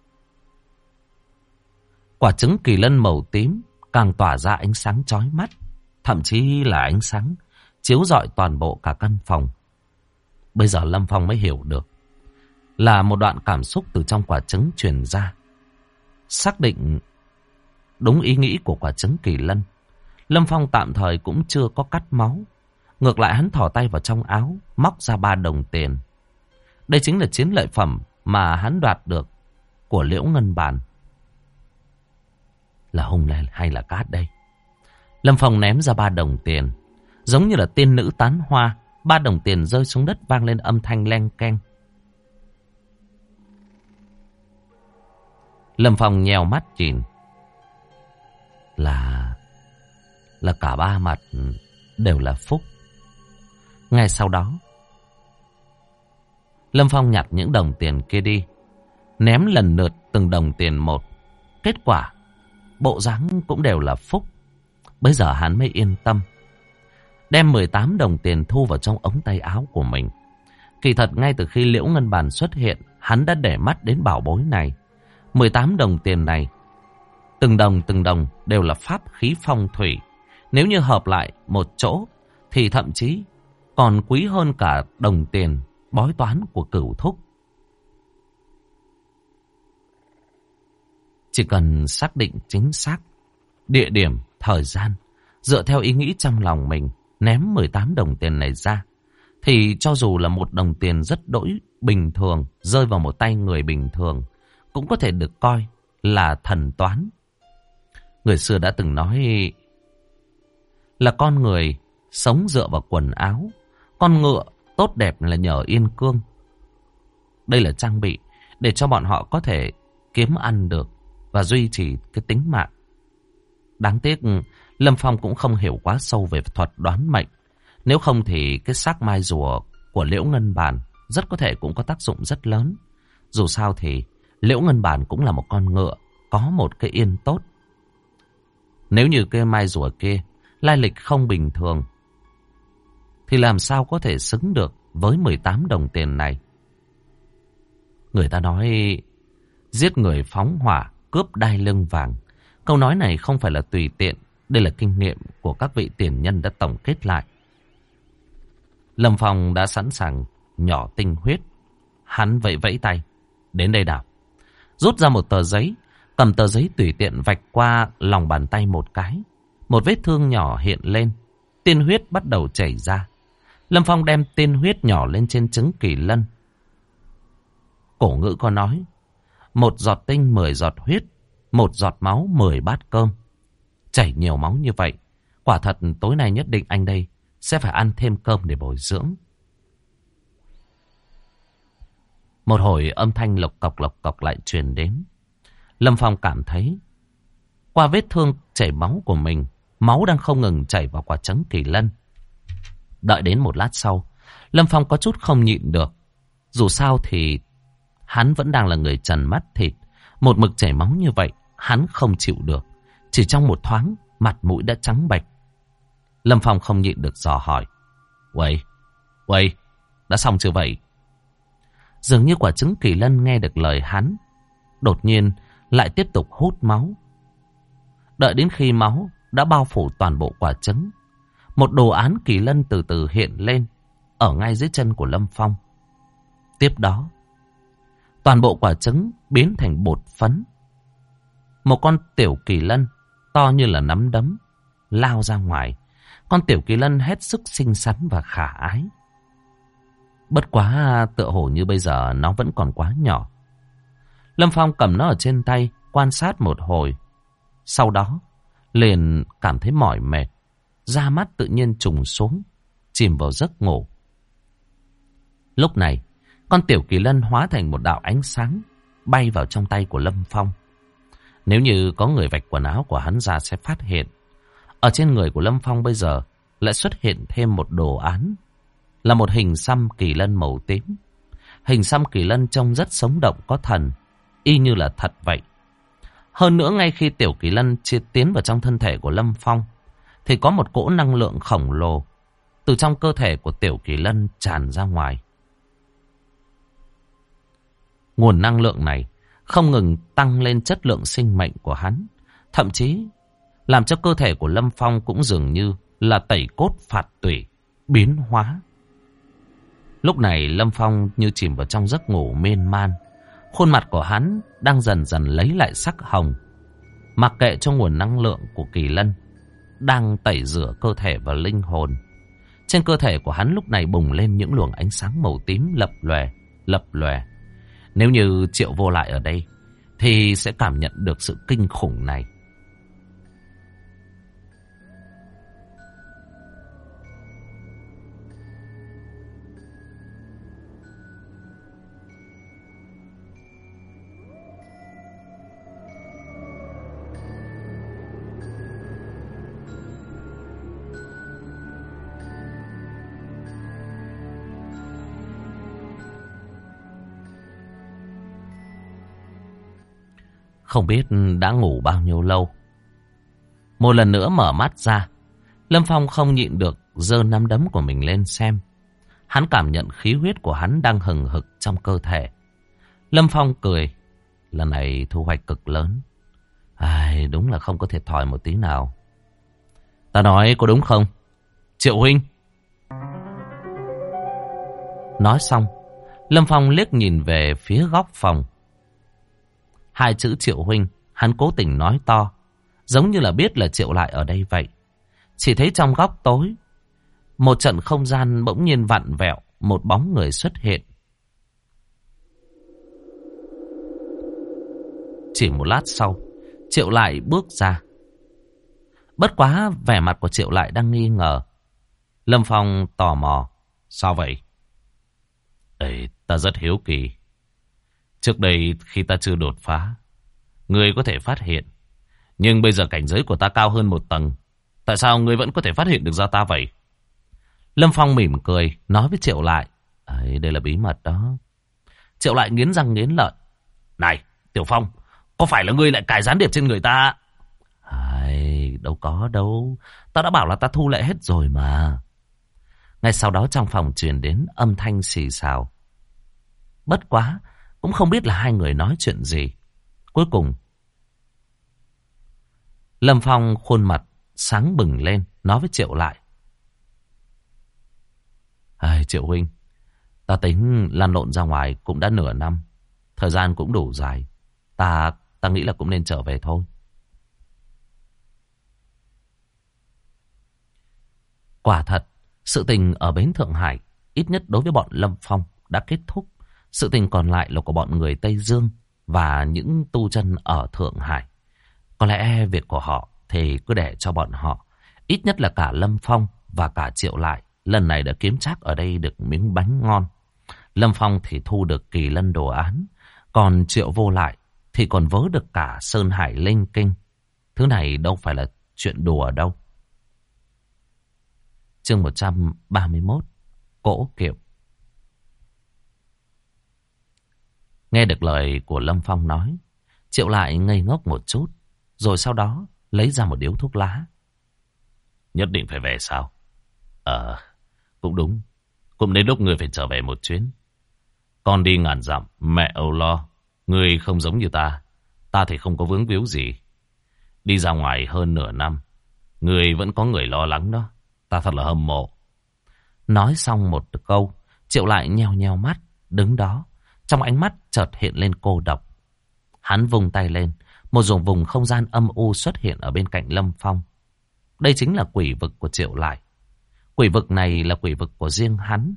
quả trứng kỳ lân màu tím càng tỏa ra ánh sáng chói mắt, thậm chí là ánh sáng chiếu rọi toàn bộ cả căn phòng. Bây giờ Lâm Phong mới hiểu được là một đoạn cảm xúc từ trong quả trứng truyền ra. Xác định đúng ý nghĩ của quả trứng kỳ lân, Lâm Phong tạm thời cũng chưa có cắt máu. Ngược lại hắn thò tay vào trong áo, móc ra 3 đồng tiền. Đây chính là chiến lợi phẩm mà hắn đoạt được của Liễu Ngân Bàn. Là hung hay là cát đây? Lâm Phong ném ra 3 đồng tiền, giống như là tiên nữ tán hoa. 3 đồng tiền rơi xuống đất vang lên âm thanh leng keng. Lâm Phong nheo mắt nhìn. Là cả 3 mặt đều là phúc. Ngay sau đó, Lâm Phong nhặt những đồng tiền kia đi, ném lần lượt từng đồng tiền một. Kết quả, bộ dáng cũng đều là phúc. Bây giờ hắn mới yên tâm, đem 18 đồng tiền thu vào trong ống tay áo của mình. Kỳ thật ngay từ khi Liễu Ngân Bàn xuất hiện, hắn đã để mắt đến bảo bối này. 18 đồng tiền này, từng đồng đều là pháp khí phong thủy. Nếu như hợp lại một chỗ thì thậm chí còn quý hơn cả đồng tiền bói toán của Cửu Thúc. Chỉ cần xác định chính xác địa điểm, thời gian, dựa theo ý nghĩ trong lòng mình, ném 18 đồng tiền này ra, thì cho dù là một đồng tiền rất đỗi bình thường rơi vào một tay người bình thường, cũng có thể được coi là thần toán. Người xưa đã từng nói là con người sống dựa vào quần áo, con ngựa tốt đẹp là nhờ yên cương. Đây là trang bị để cho bọn họ có thể kiếm ăn được và duy trì cái tính mạng. Đáng tiếc Lâm Phong cũng không hiểu quá sâu về thuật đoán mệnh. Nếu không thì cái xác mai rùa của Liễu Ngân Bàn rất có thể cũng có tác dụng rất lớn. Dù sao thì Liễu Ngân Bàn cũng là một con ngựa, có một cái yên tốt. Nếu như cái mai rùa kia lai lịch không bình thường, thì làm sao có thể xứng được với 18 đồng tiền này. Người ta nói giết người phóng hỏa, cướp đai lưng vàng. Câu nói này không phải là tùy tiện, đây là kinh nghiệm của các vị tiền nhân đã tổng kết lại. Lâm Phong đã sẵn sàng nhỏ tinh huyết. Hắn vẫy vẫy tay. Đến đây nào. Rút ra một tờ giấy, cầm tờ giấy tùy tiện vạch qua lòng bàn tay một cái. Một vết thương nhỏ hiện lên. Tiên huyết bắt đầu chảy ra. Lâm Phong đem tiên huyết nhỏ lên trên trứng kỳ lân. Cổ ngữ có nói, 1 giọt tinh 10 giọt huyết, 1 giọt máu 10 bát cơm. Chảy nhiều máu như vậy, quả thật tối nay nhất định anh đây sẽ phải ăn thêm cơm để bồi dưỡng. Một hồi âm thanh lộc cọc lại truyền đến. Lâm Phong cảm thấy qua vết thương chảy máu của mình, máu đang không ngừng chảy vào quả trứng kỳ lân. Đợi đến một lát sau, Lâm Phong có chút không nhịn được. Dù sao thì hắn vẫn đang là người trần mắt thịt. Một mực chảy máu như vậy, hắn không chịu được. Chỉ trong một thoáng, mặt mũi đã trắng bệch. Lâm Phong không nhịn được dò hỏi. Uầy, đã xong chưa vậy? Dường như quả trứng kỳ lân nghe được lời hắn, đột nhiên lại tiếp tục hút máu. Đợi đến khi máu đã bao phủ toàn bộ quả trứng, một đồ án kỳ lân từ từ hiện lên ở ngay dưới chân của Lâm Phong. Tiếp đó, toàn bộ quả trứng biến thành bột phấn. Một con tiểu kỳ lân to như là nắm đấm lao ra ngoài. Con tiểu kỳ lân hết sức xinh xắn và khả ái. Bất quá tựa hồ như bây giờ nó vẫn còn quá nhỏ. Lâm Phong cầm nó ở trên tay, quan sát một hồi. Sau đó, liền cảm thấy mỏi mệt. Da mắt tự nhiên trùng xuống, chìm vào giấc ngủ. Lúc này, con tiểu kỳ lân hóa thành một đạo ánh sáng, bay vào trong tay của Lâm Phong. Nếu như có người vạch quần áo của hắn ra sẽ phát hiện. Ở trên người của Lâm Phong bây giờ lại xuất hiện thêm một đồ án. Là một hình xăm kỳ lân màu tím. Hình xăm kỳ lân trông rất sống động có thần, y như là thật vậy. Hơn nữa ngay khi tiểu kỳ lân tiến vào trong thân thể của Lâm Phong, thì có một cỗ năng lượng khổng lồ từ trong cơ thể của tiểu kỳ lân tràn ra ngoài. Nguồn năng lượng này không ngừng tăng lên chất lượng sinh mệnh của hắn, thậm chí làm cho cơ thể của Lâm Phong cũng dường như là tẩy cốt phạt tủy, biến hóa. Lúc này Lâm Phong như chìm vào trong giấc ngủ miên man. Khuôn mặt của hắn đang dần dần lấy lại sắc hồng, mặc kệ cho nguồn năng lượng của kỳ lân đang tẩy rửa cơ thể và linh hồn. Trên cơ thể của hắn lúc này bùng lên những luồng ánh sáng màu tím lập lòe. Nếu như Triệu Vô Lại ở đây thì sẽ cảm nhận được sự kinh khủng này. Không biết đã ngủ bao nhiêu lâu. Một lần nữa mở mắt ra, Lâm Phong không nhịn được giơ nắm đấm của mình lên xem. Hắn cảm nhận khí huyết của hắn đang hừng hực trong cơ thể. Lâm Phong cười. Lần này thu hoạch cực lớn. Ai, đúng là không có thiệt thòi một tí nào. Ta nói có đúng không, Triệu huynh? Nói xong, Lâm Phong liếc nhìn về phía góc phòng. Hai chữ Triệu huynh, hắn cố tình nói to, giống như là biết là Triệu Lại ở đây vậy. Chỉ thấy trong góc tối, một trận không gian bỗng nhiên vặn vẹo, một bóng người xuất hiện. Chỉ một lát sau, Triệu Lại bước ra. Bất quá vẻ mặt của Triệu Lại đang nghi ngờ. Lâm Phong tò mò. Sao vậy? Ê, ta rất hiếu kỳ. Trước đây khi ta chưa đột phá, ngươi có thể phát hiện. Nhưng bây giờ cảnh giới của ta cao hơn một tầng. Tại sao ngươi vẫn có thể phát hiện được ra ta vậy? Lâm Phong mỉm cười, nói với Triệu Lại. Đây là bí mật đó. Triệu Lại nghiến răng nghiến lợi. Này, Tiểu Phong, có phải là ngươi lại cài gián điệp trên người ta? Đâu có đâu. Ta đã bảo là ta thu lại hết rồi mà. Ngay sau đó trong phòng truyền đến âm thanh xì xào. Bất quá, cũng không biết là hai người nói chuyện gì. Cuối cùng, Lâm Phong khuôn mặt sáng bừng lên, nói với Triệu Lại. Triệu huynh, ta tính lăn lộn ra ngoài cũng đã nửa năm. Thời gian cũng đủ dài. Ta nghĩ là cũng nên trở về thôi. Quả thật, sự tình ở bến Thượng Hải, ít nhất đối với bọn Lâm Phong, đã kết thúc. Sự tình còn lại là của bọn người Tây Dương và những tu chân ở Thượng Hải. Có lẽ việc của họ thì cứ để cho bọn họ. Ít nhất là cả Lâm Phong và cả Triệu Lại lần này đã kiếm trác ở đây được miếng bánh ngon. Lâm Phong thì thu được kỳ lân đồ án, còn Triệu Vô Lại thì còn vớ được cả Sơn Hải Linh Kinh. Thứ này đâu phải là chuyện đùa đâu. Chương 131, Cỗ Kiệu. Nghe được lời của Lâm Phong nói, Triệu Lại ngây ngốc một chút, rồi sau đó lấy ra một điếu thuốc lá. Nhất định phải về sao? Cũng đúng. Cũng đến lúc người phải trở về một chuyến. Con đi ngàn dặm, mẹ âu lo. Người không giống như ta. Ta thì không có vướng víu gì. Đi ra ngoài hơn nửa năm, người vẫn có người lo lắng đó. Ta thật là hâm mộ. Nói xong một câu, Triệu Lại nheo nheo mắt, đứng đó. Trong ánh mắt chợt hiện lên cô độc. Hắn vung tay lên, một vùng không gian âm u xuất hiện ở bên cạnh Lâm Phong. Đây chính là quỷ vực của Triệu Lại. Quỷ vực này là quỷ vực của riêng hắn.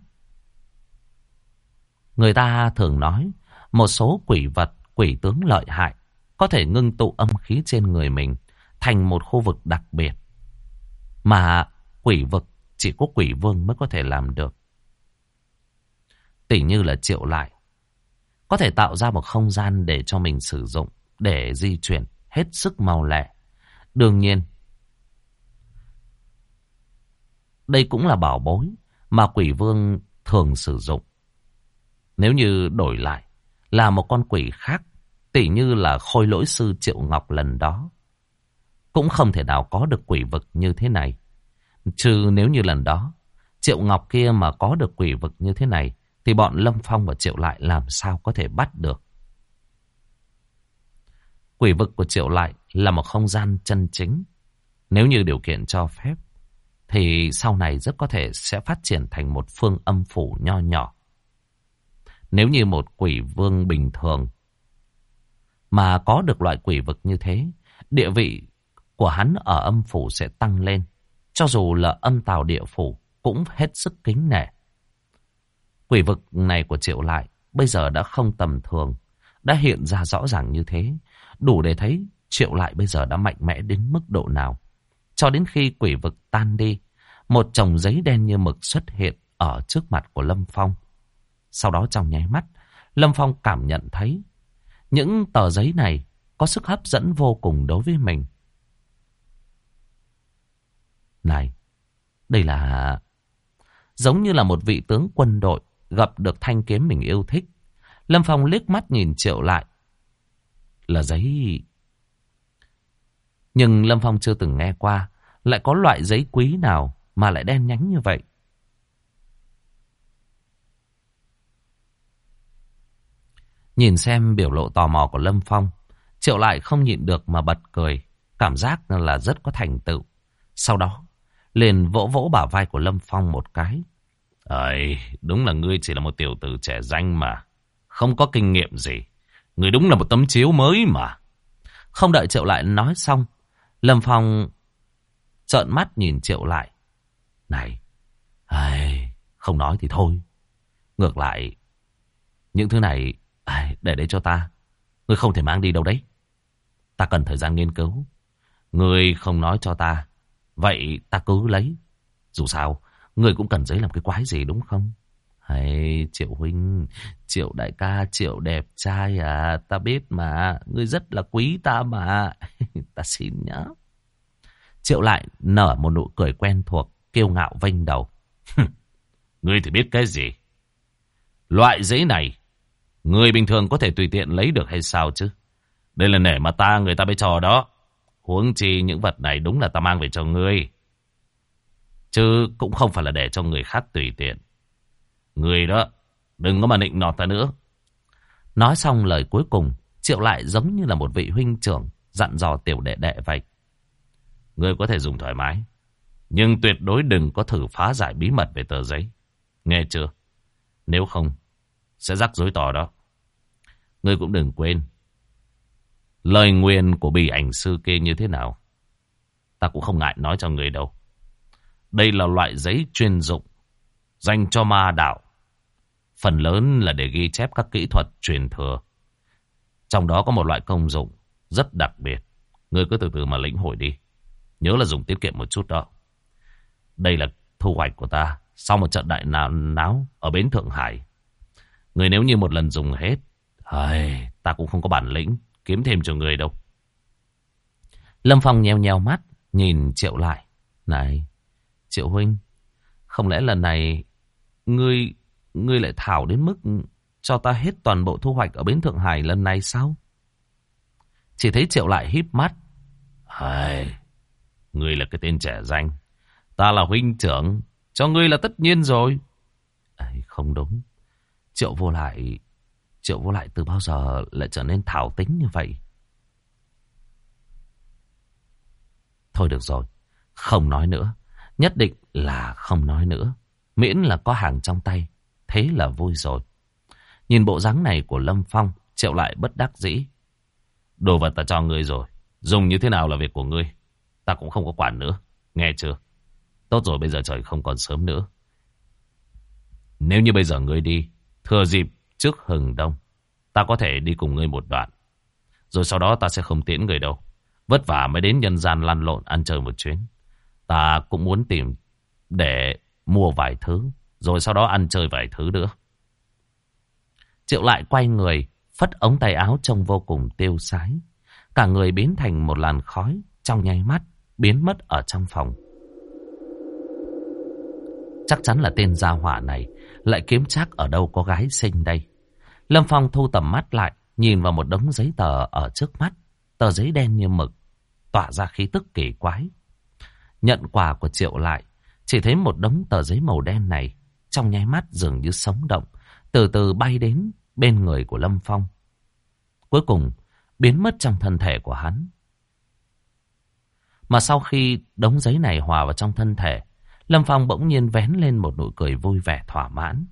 Người ta thường nói, một số quỷ vật, quỷ tướng lợi hại, có thể ngưng tụ âm khí trên người mình thành một khu vực đặc biệt mà quỷ vực chỉ có quỷ vương mới có thể làm được. Tỉ như là Triệu Lại có thể tạo ra một không gian để cho mình sử dụng để di chuyển hết sức mau lẹ. Đương nhiên, đây cũng là bảo bối mà quỷ vương thường sử dụng. Nếu như đổi lại là một con quỷ khác, tỉ như là Khôi Lỗi Sư Triệu Ngọc lần đó, cũng không thể nào có được quỷ vực như thế này. Trừ nếu như lần đó Triệu Ngọc kia mà có được quỷ vực như thế này, thì bọn Lâm Phong và Triệu Lại làm sao có thể bắt được. Quỷ vực của Triệu Lại là một không gian chân chính. Nếu như điều kiện cho phép, thì sau này rất có thể sẽ phát triển thành một phương âm phủ nho nhỏ. Nếu như một quỷ vương bình thường mà có được loại quỷ vực như thế, địa vị của hắn ở âm phủ sẽ tăng lên. Cho dù là âm tào địa phủ cũng hết sức kính nể. Quỷ vực này của Triệu Lại bây giờ đã không tầm thường, đã hiện ra rõ ràng như thế, đủ để thấy Triệu Lại bây giờ đã mạnh mẽ đến mức độ nào. Cho đến khi quỷ vực tan đi, một chồng giấy đen như mực xuất hiện ở trước mặt của Lâm Phong. Sau đó trong nháy mắt, Lâm Phong cảm nhận thấy những tờ giấy này có sức hấp dẫn vô cùng đối với mình. Này, đây là... giống như là một vị tướng quân đội gặp được thanh kiếm mình yêu thích. Lâm Phong liếc mắt nhìn Triệu Lại. Là giấy... Nhưng Lâm Phong chưa từng nghe qua lại có loại giấy quý nào mà lại đen nhánh như vậy. Nhìn xem biểu lộ tò mò của Lâm Phong, Triệu Lại không nhịn được mà bật cười, cảm giác là rất có thành tựu. Sau đó liền vỗ vỗ bả vai của Lâm Phong một cái. Ấy, đúng là ngươi chỉ là một tiểu tử trẻ danh mà, không có kinh nghiệm gì. Ngươi đúng là một tấm chiếu mới mà. Không đợi Triệu Lại nói xong, Lâm Phong trợn mắt nhìn Triệu Lại. Này, không nói thì thôi. Ngược lại, những thứ này để đấy cho ta. Ngươi không thể mang đi đâu đấy. Ta cần thời gian nghiên cứu. Ngươi không nói cho ta, vậy ta cứ lấy. Dù sao, ngươi cũng cần giấy làm cái quái gì đúng không? Triệu huynh, Triệu đại ca, Triệu đẹp trai à. Ta biết mà, ngươi rất là quý ta mà. Ta xin nhá. Triệu Lại nở một nụ cười quen thuộc, kiêu ngạo vênh đầu. Ngươi thì biết cái gì? Loại giấy này, người bình thường có thể tùy tiện lấy được hay sao chứ? Đây là nể mà ta, người ta mới cho đó. Huống chi những vật này đúng là ta mang về cho ngươi, chứ cũng không phải là để cho người khác tùy tiện. Ngươi đó, đừng có mà nịnh nọt ta nữa. Nói xong lời cuối cùng, Triệu Lại giống như là một vị huynh trưởng dặn dò tiểu đệ đệ vậy. Ngươi có thể dùng thoải mái, nhưng tuyệt đối đừng có thử phá giải bí mật về tờ giấy. Nghe chưa? Nếu không, sẽ rắc rối to đó. Ngươi cũng đừng quên lời nguyền của bì ảnh sư kia như thế nào. Ta cũng không ngại nói cho người đâu. Đây là loại giấy chuyên dụng dành cho ma đạo. Phần lớn là để ghi chép các kỹ thuật truyền thừa. Trong đó có một loại công dụng rất đặc biệt. Ngươi cứ từ từ mà lĩnh hội đi. Nhớ là dùng tiết kiệm một chút đó. Đây là thu hoạch của ta sau một trận đại náo ở bến Thượng Hải. Người nếu như một lần dùng hết, ta cũng không có bản lĩnh kiếm thêm cho người đâu. Lâm Phong nheo nheo mắt nhìn Triệu Lại. Này, Triệu huynh, không lẽ lần này ngươi lại thảo đến mức cho ta hết toàn bộ thu hoạch ở bến Thượng Hải lần này sao? Chỉ thấy Triệu Lại híp mắt. Ngươi là cái tên trẻ danh, ta là huynh trưởng, cho ngươi là tất nhiên rồi. Không đúng. Triệu vô lại từ bao giờ lại trở nên thảo tính như vậy? Thôi được rồi, không nói nữa. Nhất định là không nói nữa. Miễn là có hàng trong tay, thế là vui rồi. Nhìn bộ dáng này của Lâm Phong, Triệu Lại bất đắc dĩ. Đồ vật ta cho ngươi rồi, dùng như thế nào là việc của ngươi. Ta cũng không có quản nữa, nghe chưa? Tốt rồi, bây giờ trời không còn sớm nữa. Nếu như bây giờ ngươi đi, thừa dịp trước hừng đông, ta có thể đi cùng ngươi một đoạn. Rồi sau đó ta sẽ không tiễn người đâu. Vất vả mới đến nhân gian lăn lộn ăn chơi một chuyến. Ta cũng muốn tìm để mua vài thứ. Rồi sau đó ăn chơi vài thứ nữa. Triệu lại quay người, phất ống tay áo trông vô cùng tiêu sái. Cả người biến thành một làn khói, trong nháy mắt, biến mất ở trong phòng. Chắc chắn là tên gia hỏa này lại kiếm trác ở đâu có gái xinh đây. Lâm Phong thu tầm mắt lại, nhìn vào một đống giấy tờ ở trước mắt. Tờ giấy đen như mực, tỏa ra khí tức kỳ quái. Nhận quà của Triệu lại, chỉ thấy một đống tờ giấy màu đen này, trong nháy mắt dường như sống động, từ từ bay đến bên người của Lâm Phong. Cuối cùng, biến mất trong thân thể của hắn. Mà sau khi đống giấy này hòa vào trong thân thể, Lâm Phong bỗng nhiên vén lên một nụ cười vui vẻ thỏa mãn.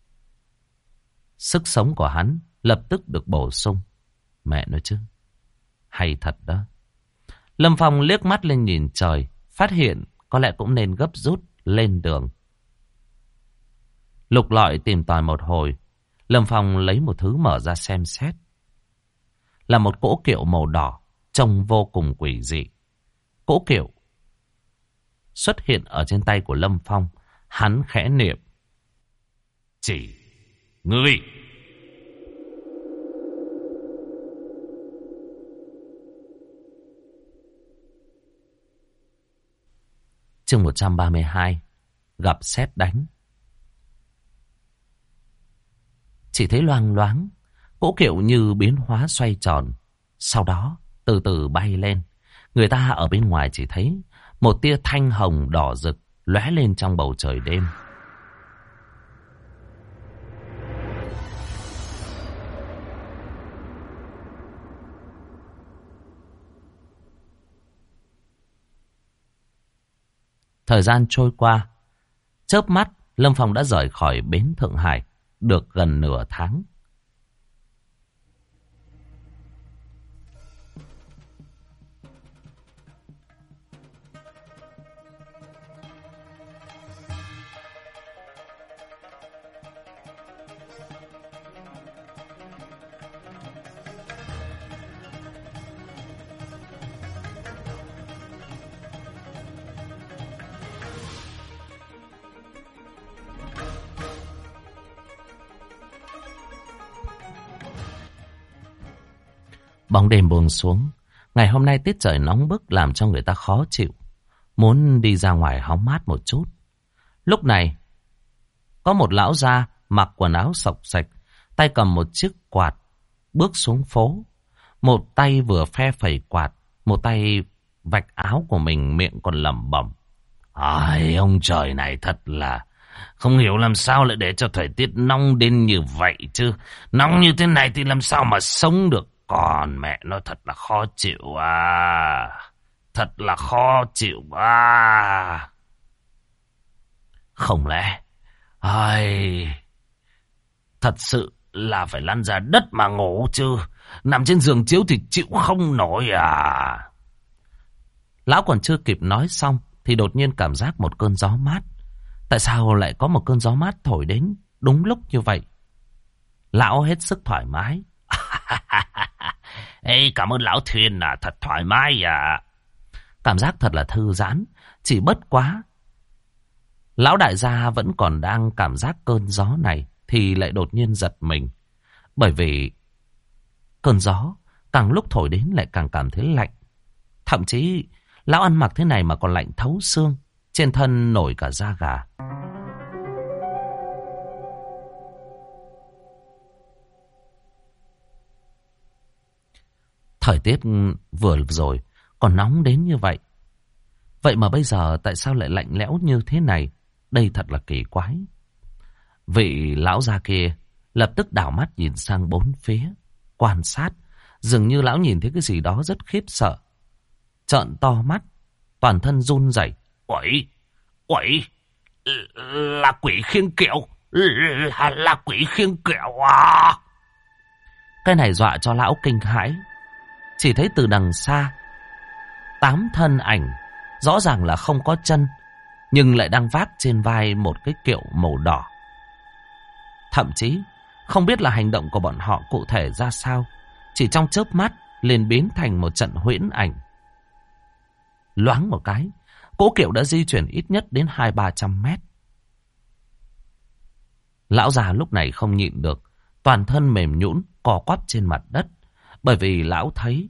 Sức sống của hắn lập tức được bổ sung. Mẹ nói chứ, hay thật đó. Lâm Phong liếc mắt lên nhìn trời, phát hiện có lẽ cũng nên gấp rút lên đường. Lục lọi tìm tòi một hồi, Lâm Phong lấy một thứ mở ra xem xét. Là một cỗ kiệu màu đỏ, trông vô cùng quỷ dị. Cỗ kiệu xuất hiện ở trên tay của Lâm Phong. Hắn khẽ niệm: chỉ ngươi. Chương 132. Gặp sét đánh. Chỉ thấy loang loáng, cỗ kiệu như biến hóa xoay tròn, sau đó từ từ bay lên. Người ta ở bên ngoài chỉ thấy một tia thanh hồng đỏ rực lóe lên trong bầu trời đêm. Thời gian trôi qua, chớp mắt Lâm Phong đã rời khỏi bến Thượng Hải được gần nửa tháng. Bóng đêm buông xuống. Ngày hôm nay tiết trời nóng bức làm cho người ta khó chịu, muốn đi ra ngoài hóng mát một chút. Lúc này, có một lão già mặc quần áo xộc xệch, tay cầm một chiếc quạt, bước xuống phố. Một tay vừa phe phẩy quạt, một tay vạch áo của mình, miệng còn lẩm bẩm: ai, ông trời này thật là không hiểu làm sao lại để cho thời tiết nóng đến như vậy chứ. Nóng như thế này thì làm sao mà sống được. Còn mẹ nó thật là khó chịu à. Thật là khó chịu à. Không lẽ ai, thật sự là phải lăn ra đất mà ngủ chứ. Nằm trên giường chiếu thì chịu không nổi à. Lão còn chưa kịp nói xong thì đột nhiên cảm giác một cơn gió mát. Tại sao lại có một cơn gió mát thổi đến đúng lúc như vậy? Lão hết sức thoải mái. Ê, cảm ơn lão Thuyền à, thật thoải mái à. Cảm giác thật là thư giãn. Chỉ bất quá, lão đại gia vẫn còn đang cảm giác cơn gió này thì lại đột nhiên giật mình. Bởi vì cơn gió càng lúc thổi đến lại càng cảm thấy lạnh. Thậm chí lão ăn mặc thế này mà còn lạnh thấu xương, trên thân nổi cả da gà. Thời tiết vừa rồi còn nóng đến như vậy. Vậy mà bây giờ tại sao lại lạnh lẽo như thế này? Đây thật là kỳ quái. Vị lão già kia lập tức đảo mắt nhìn sang bốn phía, quan sát. Dường như lão nhìn thấy cái gì đó rất khiếp sợ. Trợn to mắt, toàn thân run rẩy. Quỷ, quỷ, là quỷ khiêng kiệu, là quỷ khiêng kiệu à. Cái này dọa cho lão kinh hãi. Chỉ thấy từ đằng xa, 8 thân ảnh, rõ ràng là không có chân, nhưng lại đang vác trên vai một cái kiệu màu đỏ. Thậm chí không biết là hành động của bọn họ cụ thể ra sao. Chỉ trong chớp mắt liền biến thành một trận huyễn ảnh. Loáng một cái, cỗ kiệu đã di chuyển ít nhất đến 200-300 mét. Lão già lúc này không nhịn được, toàn thân mềm nhũn co quắp trên mặt đất, bởi vì lão thấy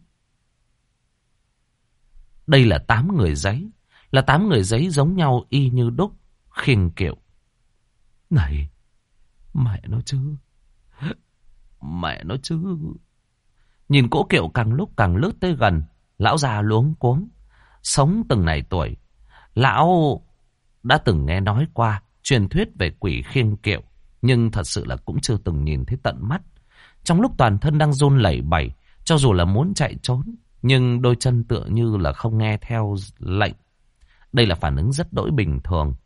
đây là 8 người giấy, là 8 người giấy giống nhau y như đúc, khiêng kiệu. Này, mẹ nó chứ, mẹ nó chứ. Nhìn cỗ kiệu càng lúc càng lướt tới gần, lão già luống cuống. Sống từng này tuổi, lão đã từng nghe nói qua truyền thuyết về quỷ khiêng kiệu, nhưng thật sự là cũng chưa từng nhìn thấy tận mắt. Trong lúc toàn thân đang run lẩy bẩy, cho dù là muốn chạy trốn, nhưng đôi chân tựa như là không nghe theo lệnh. Đây là phản ứng rất đỗi bình thường.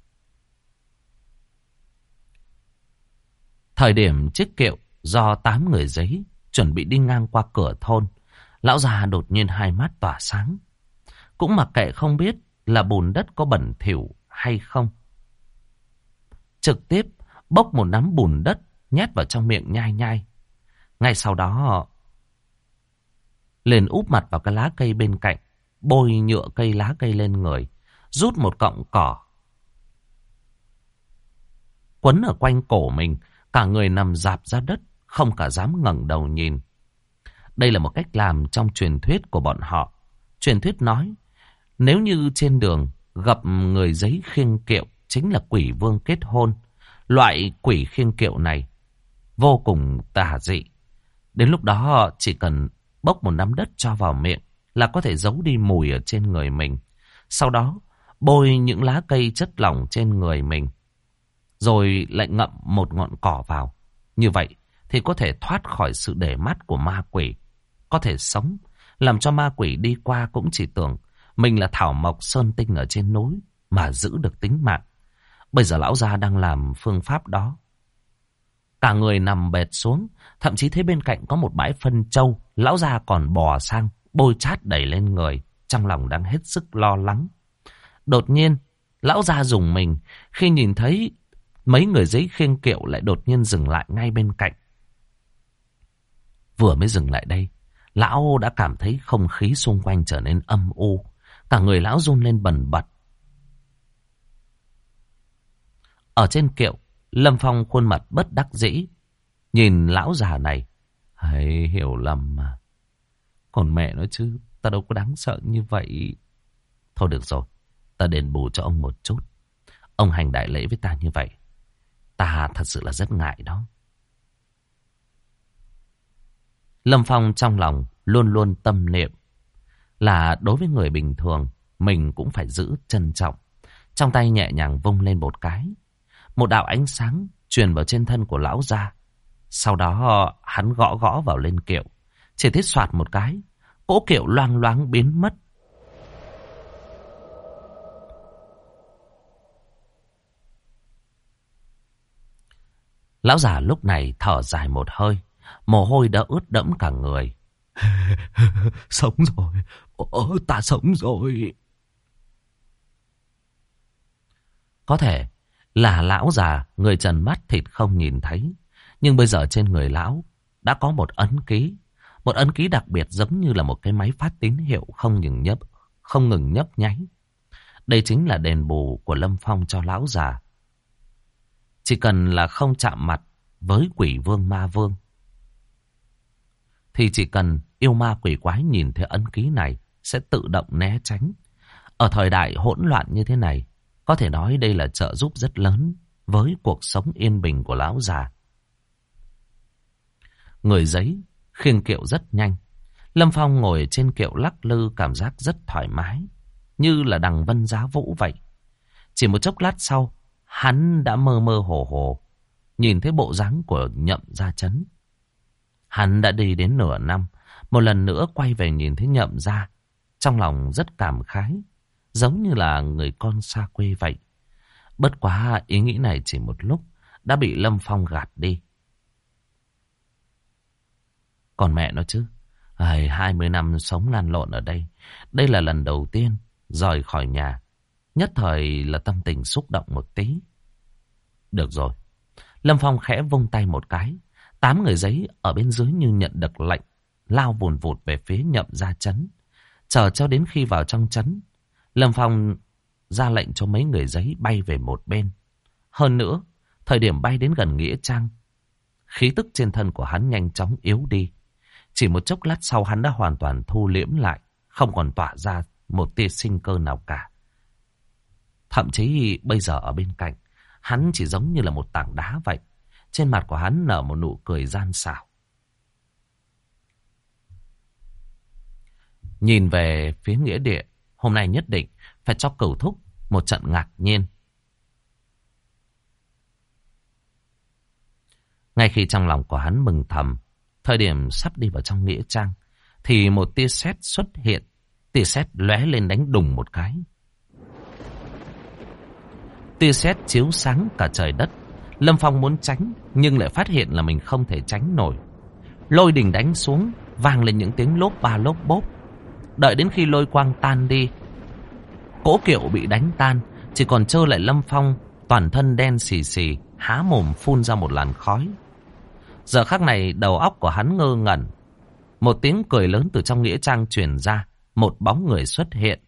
Thời điểm chiếc kiệu do 8 người giấy chuẩn bị đi ngang qua cửa thôn, lão già đột nhiên hai mắt tỏa sáng. Cũng mặc kệ không biết là bùn đất có bẩn thỉu hay không, trực tiếp bốc một nắm bùn đất nhét vào trong miệng nhai nhai. Ngay sau đó liền úp mặt vào cái lá cây bên cạnh, bôi nhựa cây lá cây lên người, rút một cọng cỏ quấn ở quanh cổ mình, cả người nằm rạp ra đất, không cả dám ngẩng đầu nhìn. Đây là một cách làm trong truyền thuyết của bọn họ. Truyền thuyết nói, nếu như trên đường gặp người giấy khiêng kiệu chính là quỷ vương kết hôn. Loại quỷ khiêng kiệu này vô cùng tà dị. Đến lúc đó chỉ cần bốc một nắm đất cho vào miệng là có thể giấu đi mùi ở trên người mình. Sau đó bôi những lá cây chất lỏng trên người mình, rồi lại ngậm một ngọn cỏ vào. Như vậy thì có thể thoát khỏi sự để mắt của ma quỷ, có thể sống, làm cho ma quỷ đi qua cũng chỉ tưởng mình là thảo mộc sơn tinh ở trên núi mà giữ được tính mạng. Bây giờ lão gia đang làm phương pháp đó. Cả người nằm bệt xuống, thậm chí thấy bên cạnh có một bãi phân trâu, lão gia còn bò sang bôi chát đẩy lên người, trong lòng đang hết sức lo lắng. Đột nhiên lão gia rùng mình khi nhìn thấy mấy người giấy khiêng kiệu lại đột nhiên dừng lại ngay bên cạnh. Vừa mới dừng lại đây, lão đã cảm thấy không khí xung quanh trở nên âm u, cả người lão run lên bần bật. Ở trên kiệu, Lâm Phong khuôn mặt bất đắc dĩ, nhìn lão già này. Hãy hiểu lầm mà. Còn mẹ nói chứ, ta đâu có đáng sợ như vậy. Thôi được rồi, ta đền bù cho ông một chút. Ông hành đại lễ với ta như vậy, ta thật sự là rất ngại đó. Lâm Phong trong lòng luôn luôn tâm niệm là đối với người bình thường, mình cũng phải giữ trân trọng. Trong tay nhẹ nhàng vung lên một cái, một đạo ánh sáng truyền vào trên thân của lão già. Sau đó hắn gõ gõ vào lên kiệu, chỉ thấy soạt một cái, cỗ kiệu loang loáng biến mất. Lão già lúc này thở dài một hơi, mồ hôi đã ướt đẫm cả người. Sống rồi, ta sống rồi. Có thể là lão già người trần mắt thịt không nhìn thấy, nhưng bây giờ trên người lão đã có một ấn ký đặc biệt, giống như là một cái máy phát tín hiệu không ngừng nhấp nháy. Đây chính là đền bù của Lâm Phong cho lão già. Chỉ cần là không chạm mặt với quỷ vương ma vương, thì chỉ cần yêu ma quỷ quái nhìn thấy ấn ký này sẽ tự động né tránh. Ở thời đại hỗn loạn như thế này, có thể nói đây là trợ giúp rất lớn với cuộc sống yên bình của lão già. Người giấy khiêng kiệu rất nhanh. Lâm Phong ngồi trên kiệu lắc lư, cảm giác rất thoải mái, như là đằng vân giá vũ vậy. Chỉ một chốc lát sau, hắn đã mơ mơ hồ hồ nhìn thấy bộ dáng của Nhậm Gia Trấn. Hắn đã đi đến nửa năm, một lần nữa quay về nhìn thấy Nhậm Gia, trong lòng rất cảm khái, giống như là người con xa quê vậy. Bất quá ý nghĩ này chỉ một lúc đã bị Lâm Phong gạt đi. Còn mẹ nó chứ, 20 năm sống lăn lộn ở đây, đây là lần đầu tiên rời khỏi nhà, nhất thời là tâm tình xúc động một tí. Được rồi, Lâm Phong khẽ vung tay một cái, 8 người giấy ở bên dưới như nhận được lệnh, lao vùn vụt về phía Nhậm gia trấn. Chờ cho đến khi vào trong trấn, Lâm Phong ra lệnh cho mấy người giấy bay về một bên. Hơn nữa, thời điểm bay đến gần nghĩa trang, khí tức trên thân của hắn nhanh chóng yếu đi. Chỉ một chốc lát sau hắn đã hoàn toàn thu liễm lại, không còn tỏa ra một tia sinh cơ nào cả. Thậm chí bây giờ ở bên cạnh, hắn chỉ giống như là một tảng đá vậy. Trên mặt của hắn nở một nụ cười gian xảo. Nhìn về phía nghĩa địa, hôm nay nhất định phải cho Cửu Thúc một trận ngạc nhiên. Ngay khi trong lòng của hắn mừng thầm, thời điểm sắp đi vào trong nghĩa trang, thì một tia sét xuất hiện. Tia sét lóe lên đánh đùng một cái. Tia sét chiếu sáng cả trời đất. Lâm Phong muốn tránh, nhưng lại phát hiện là mình không thể tránh nổi. Lôi đình đánh xuống, vang lên những tiếng lốp ba lốp bốp. Đợi đến khi lôi quang tan đi, cỗ kiệu bị đánh tan, chỉ còn trơ lại Lâm Phong, toàn thân đen xì xì, há mồm phun ra một làn khói. Giờ khắc này đầu óc của hắn ngơ ngẩn. Một tiếng cười lớn từ trong nghĩa trang truyền ra, một bóng người xuất hiện.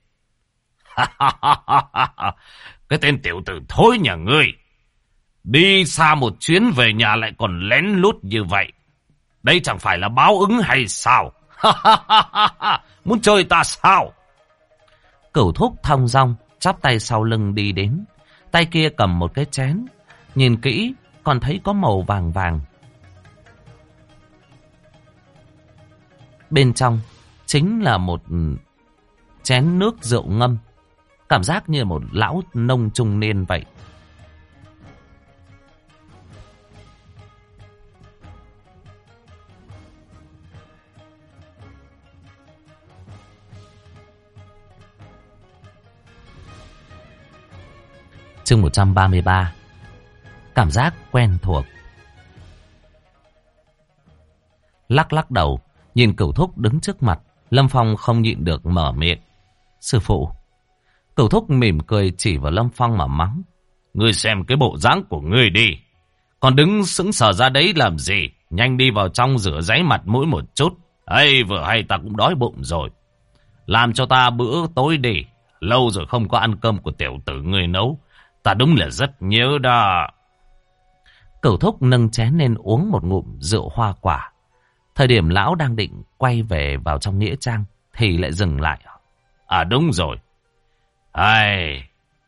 Cái tên tiểu tử thối nhà ngươi, đi xa một chuyến về nhà lại còn lén lút như vậy. Đây chẳng phải là báo ứng hay sao? Muốn chơi ta sao? Cửu Thúc thong dong chắp tay sau lưng đi đến. Tay kia cầm một cái chén, nhìn kỹ còn thấy có màu vàng vàng. Bên trong chính là một chén nước rượu ngâm. Cảm giác như một lão nông trung niên vậy. Chương 133. Cảm giác quen thuộc. Lắc lắc đầu, nhìn Cửu Thúc đứng trước mặt, Lâm Phong không nhịn được mở miệng. Sư phụ. Cửu Thúc mỉm cười chỉ vào Lâm Phong mà mắng. Ngươi xem cái bộ dáng của ngươi đi. Còn đứng sững sờ ra đấy làm gì? Nhanh đi vào trong rửa ráy mặt mũi một chút. Ây, vừa hay ta cũng đói bụng rồi. Làm cho ta bữa tối đi. Lâu rồi không có ăn cơm của tiểu tử ngươi nấu. Ta đúng là rất nhớ đó. Cửu Thúc nâng chén lên uống một ngụm rượu hoa quả. Thời điểm lão đang định quay về vào trong nghĩa trang thì lại dừng lại. À đúng rồi. Ai...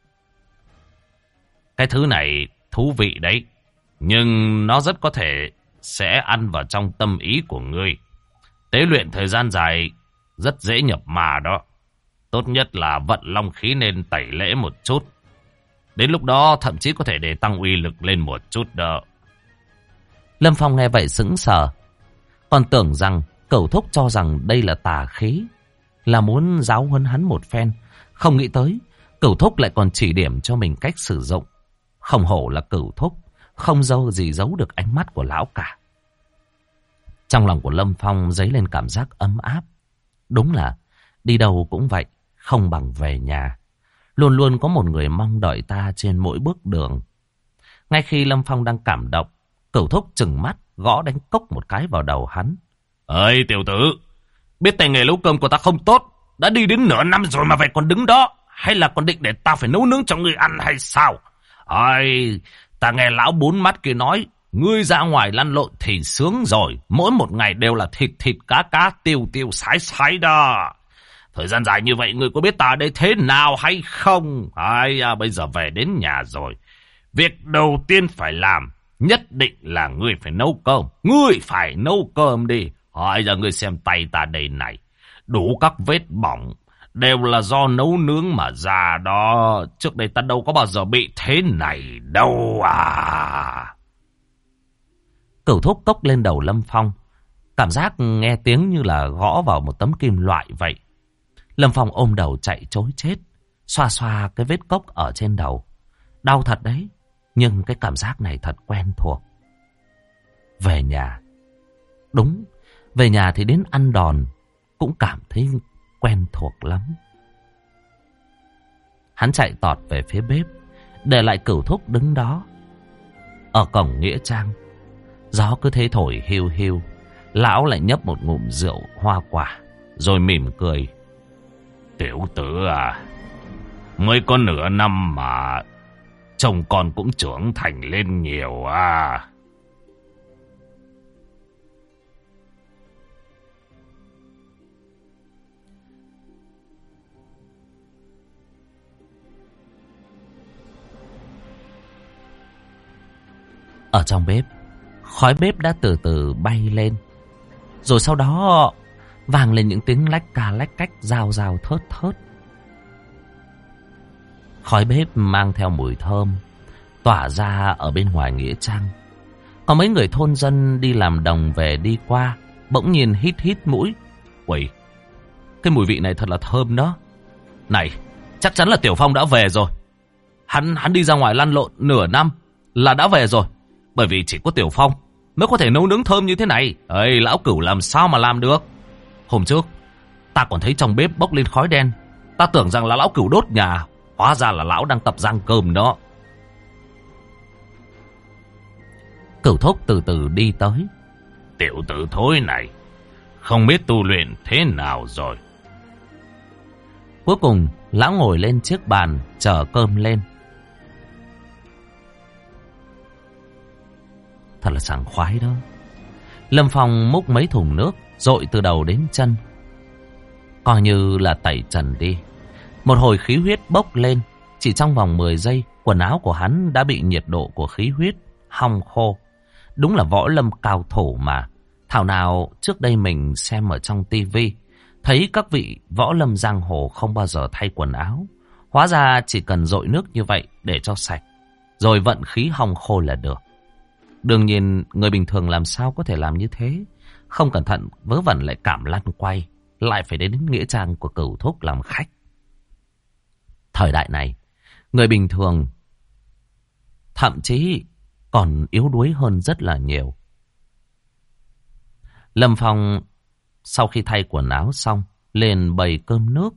Cái thứ này thú vị đấy. Nhưng nó rất có thể sẽ ăn vào trong tâm ý của ngươi. Tế luyện thời gian dài rất dễ nhập mà đó. Tốt nhất là vận long khí nên tẩy lễ một chút. Đến lúc đó thậm chí có thể để tăng uy lực lên một chút đó. Lâm Phong nghe vậy sững sờ. Còn tưởng rằng Cửu Thúc cho rằng đây là tà khí, là muốn giáo huấn hắn một phen. Không nghĩ tới Cửu Thúc lại còn chỉ điểm cho mình cách sử dụng. Không hổ là Cửu Thúc, không dâu gì giấu được ánh mắt của lão cả. Trong lòng của Lâm Phong dấy lên cảm giác ấm áp. Đúng là đi đâu cũng vậy, không bằng về nhà. Luôn luôn có một người mong đợi ta trên mỗi bước đường. Ngay khi Lâm Phong đang cảm động, Cửu Thúc trừng mắt gõ đánh cốc một cái vào đầu hắn. Ơi tiểu tử, biết tay nghề nấu cơm của ta không tốt, đã đi đến nửa năm rồi mà vậy còn đứng đó, hay là còn định để ta phải nấu nướng cho ngươi ăn hay sao? Ơi, ta nghe lão bốn mắt kia nói, ngươi ra ngoài lăn lộn thì sướng rồi, mỗi một ngày đều là thịt thịt cá cá tiêu tiêu sái sái đó. Thời gian dài như vậy ngươi có biết ta ở đây thế nào hay không? Ai à, bây giờ về đến nhà rồi, việc đầu tiên phải làm nhất định là ngươi phải nấu cơm. Ngươi phải nấu cơm đi. Hỏi giờ ngươi xem tay ta đây này, đủ các vết bỏng, đều là do nấu nướng mà ra đó. Trước đây ta đâu có bao giờ bị thế này đâu à. Cửu Thúc cốc lên đầu Lâm Phong. Cảm giác nghe tiếng như là gõ vào một tấm kim loại vậy. Lâm Phong ôm đầu chạy trối chết, xoa xoa cái vết cốc ở trên đầu. Đau thật đấy, nhưng cái cảm giác này thật quen thuộc. Về nhà. Đúng, về nhà thì đến ăn đòn cũng cảm thấy quen thuộc lắm. Hắn chạy tọt về phía bếp, để lại Cửu Thúc đứng đó. Ở cổng nghĩa trang, gió cứ thế thổi hiu hiu. Lão lại nhấp một ngụm rượu hoa quả, rồi mỉm cười. Tiểu tử à, mới có nửa năm mà chồng con cũng trưởng thành lên nhiều à. Ở trong bếp, khói bếp đã từ từ bay lên. Rồi sau đó vang lên những tiếng lách ca lách cách, rào rào thớt thớt. Khói bếp mang theo mùi thơm tỏa ra ở bên ngoài nghĩa trang. Có mấy người thôn dân đi làm đồng về đi qua, bỗng nhiên hít hít mũi. Uầy, cái mùi vị này thật là thơm đó. Này, chắc chắn là Tiểu Phong đã về rồi. Hắn đi ra ngoài lăn lộn nửa năm là đã về rồi. Bởi vì chỉ có Tiểu Phong mới có thể nấu nướng thơm như thế này. Ê, lão Cửu làm sao mà làm được. Hôm trước ta còn thấy trong bếp bốc lên khói đen. Ta tưởng rằng là lão Cửu đốt nhà, hóa ra là lão đang tập rang cơm đó. Cửu Thúc từ từ đi tới. Tiểu tử thối này, không biết tu luyện thế nào rồi. Cuối cùng lão ngồi lên chiếc bàn chờ cơm lên. Thật là sảng khoái đó. Lâm Phong múc mấy thùng nước dội từ đầu đến chân, coi như là tẩy trần đi. Một hồi khí huyết bốc lên. Chỉ trong vòng 10 giây, quần áo của hắn đã bị nhiệt độ của khí huyết hong khô. Đúng là võ lâm cao thủ mà. Thảo nào trước đây mình xem ở trong tivi, thấy các vị võ lâm giang hồ không bao giờ thay quần áo. Hóa ra chỉ cần dội nước như vậy để cho sạch, rồi vận khí hong khô là được. Đương nhiên người bình thường làm sao có thể làm như thế. Không cẩn thận vớ vẩn lại cảm lăn quay, lại phải đến nghĩa trang của Cửu Thúc làm khách. Thời đại này, người bình thường thậm chí còn yếu đuối hơn rất là nhiều. Lâm Phong sau khi thay quần áo xong, liền bày cơm nước.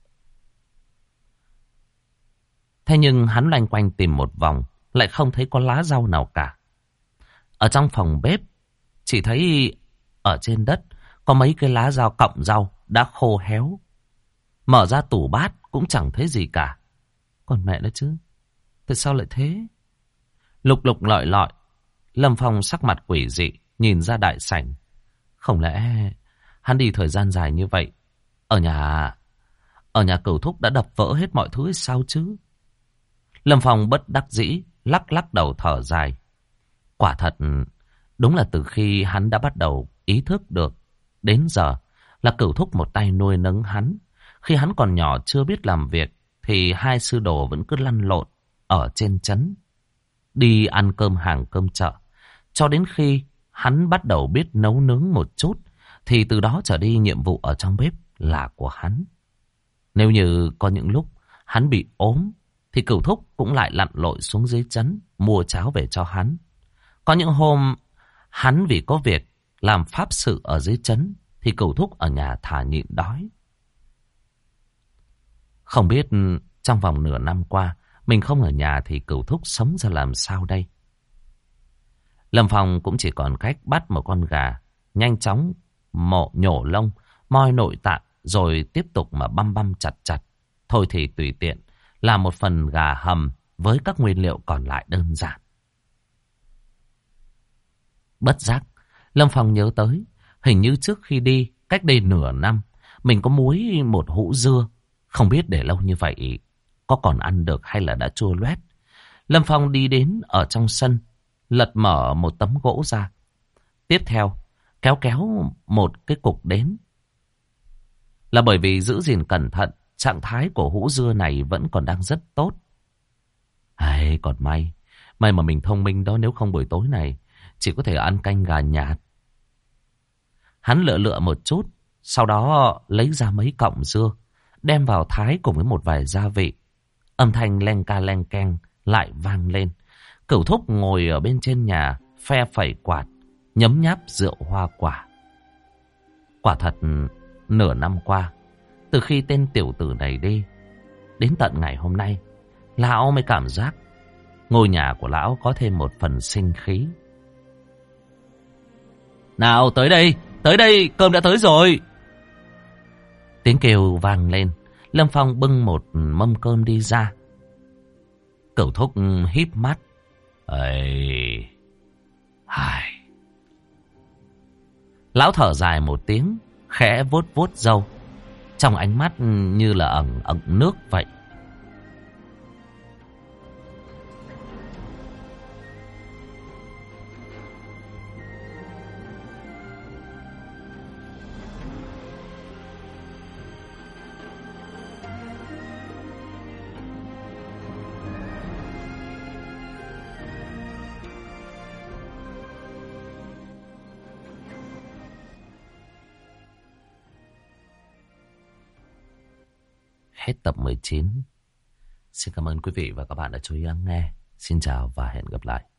Thế nhưng hắn loanh quanh tìm một vòng, lại không thấy có lá rau nào cả. Ở trong phòng bếp, chỉ thấy ở trên đất có mấy cái lá rau, cọng rau đã khô héo. Mở ra tủ bát cũng chẳng thấy gì cả. Còn mẹ nó chứ, tại sao lại thế? Lục lục lọi lọi, Lâm Phong sắc mặt quỷ dị nhìn ra đại sảnh. Không lẽ hắn đi thời gian dài như vậy, ở nhà Cửu Thúc đã đập vỡ hết mọi thứ hay sao chứ? Lâm Phong bất đắc dĩ lắc lắc đầu thở dài. Quả thật, đúng là từ khi hắn đã bắt đầu ý thức được, đến giờ là Cửu Thúc một tay nuôi nấng hắn. Khi hắn còn nhỏ chưa biết làm việc, thì hai sư đồ vẫn cứ lăn lộn ở trên trấn, đi ăn cơm hàng cơm chợ. Cho đến khi hắn bắt đầu biết nấu nướng một chút, thì từ đó trở đi nhiệm vụ ở trong bếp là của hắn. Nếu như có những lúc hắn bị ốm, thì Cửu Thúc cũng lại lặn lội xuống dưới trấn mua cháo về cho hắn. Có những hôm hắn vì có việc làm pháp sự ở dưới trấn, thì Cửu Thúc ở nhà thà nhịn đói. Không biết trong vòng nửa năm qua, mình không ở nhà thì Cửu Thúc sống ra làm sao đây? Lâm Phong cũng chỉ còn cách bắt một con gà, nhanh chóng nhổ lông, moi nội tạng, rồi tiếp tục mà băm băm chặt chặt. Thôi thì tùy tiện, làm một phần gà hầm với các nguyên liệu còn lại đơn giản. Bất giác, Lâm Phong nhớ tới, hình như trước khi đi, cách đây nửa năm, mình có muối một hũ dưa. Không biết để lâu như vậy, có còn ăn được hay là đã chua loét. Lâm Phong đi đến ở trong sân, lật mở một tấm gỗ ra. Tiếp theo, kéo một cái cục đến. Là bởi vì giữ gìn cẩn thận, trạng thái của hũ dưa này vẫn còn đang rất tốt. Còn may mà mình thông minh đó, nếu không buổi tối này chỉ có thể ăn canh gà nhạt. Hắn lựa một chút, sau đó lấy ra mấy cọng dưa, đem vào thái cùng với một vài gia vị. Âm thanh len ca len keng lại vang lên. Cửu Thúc ngồi ở bên trên nhà, phe phẩy quạt, nhấm nháp rượu hoa quả. Quả thật, nửa năm qua, từ khi tên tiểu tử này đi, đến tận ngày hôm nay, lão mới cảm giác ngôi nhà của lão có thêm một phần sinh khí. Nào tới đây, cơm đã tới rồi. Tiếng kêu vang lên. Lâm Phong bưng một mâm cơm đi ra. Cửu Thúc híp mắt. Ây... Ai... Lão thở dài một tiếng, khẽ vuốt vuốt râu. Trong ánh mắt như là ẩn nước vậy. Hết tập 19. Xin cảm ơn quý vị và các bạn đã chú ý lắng nghe. Xin chào và hẹn gặp lại.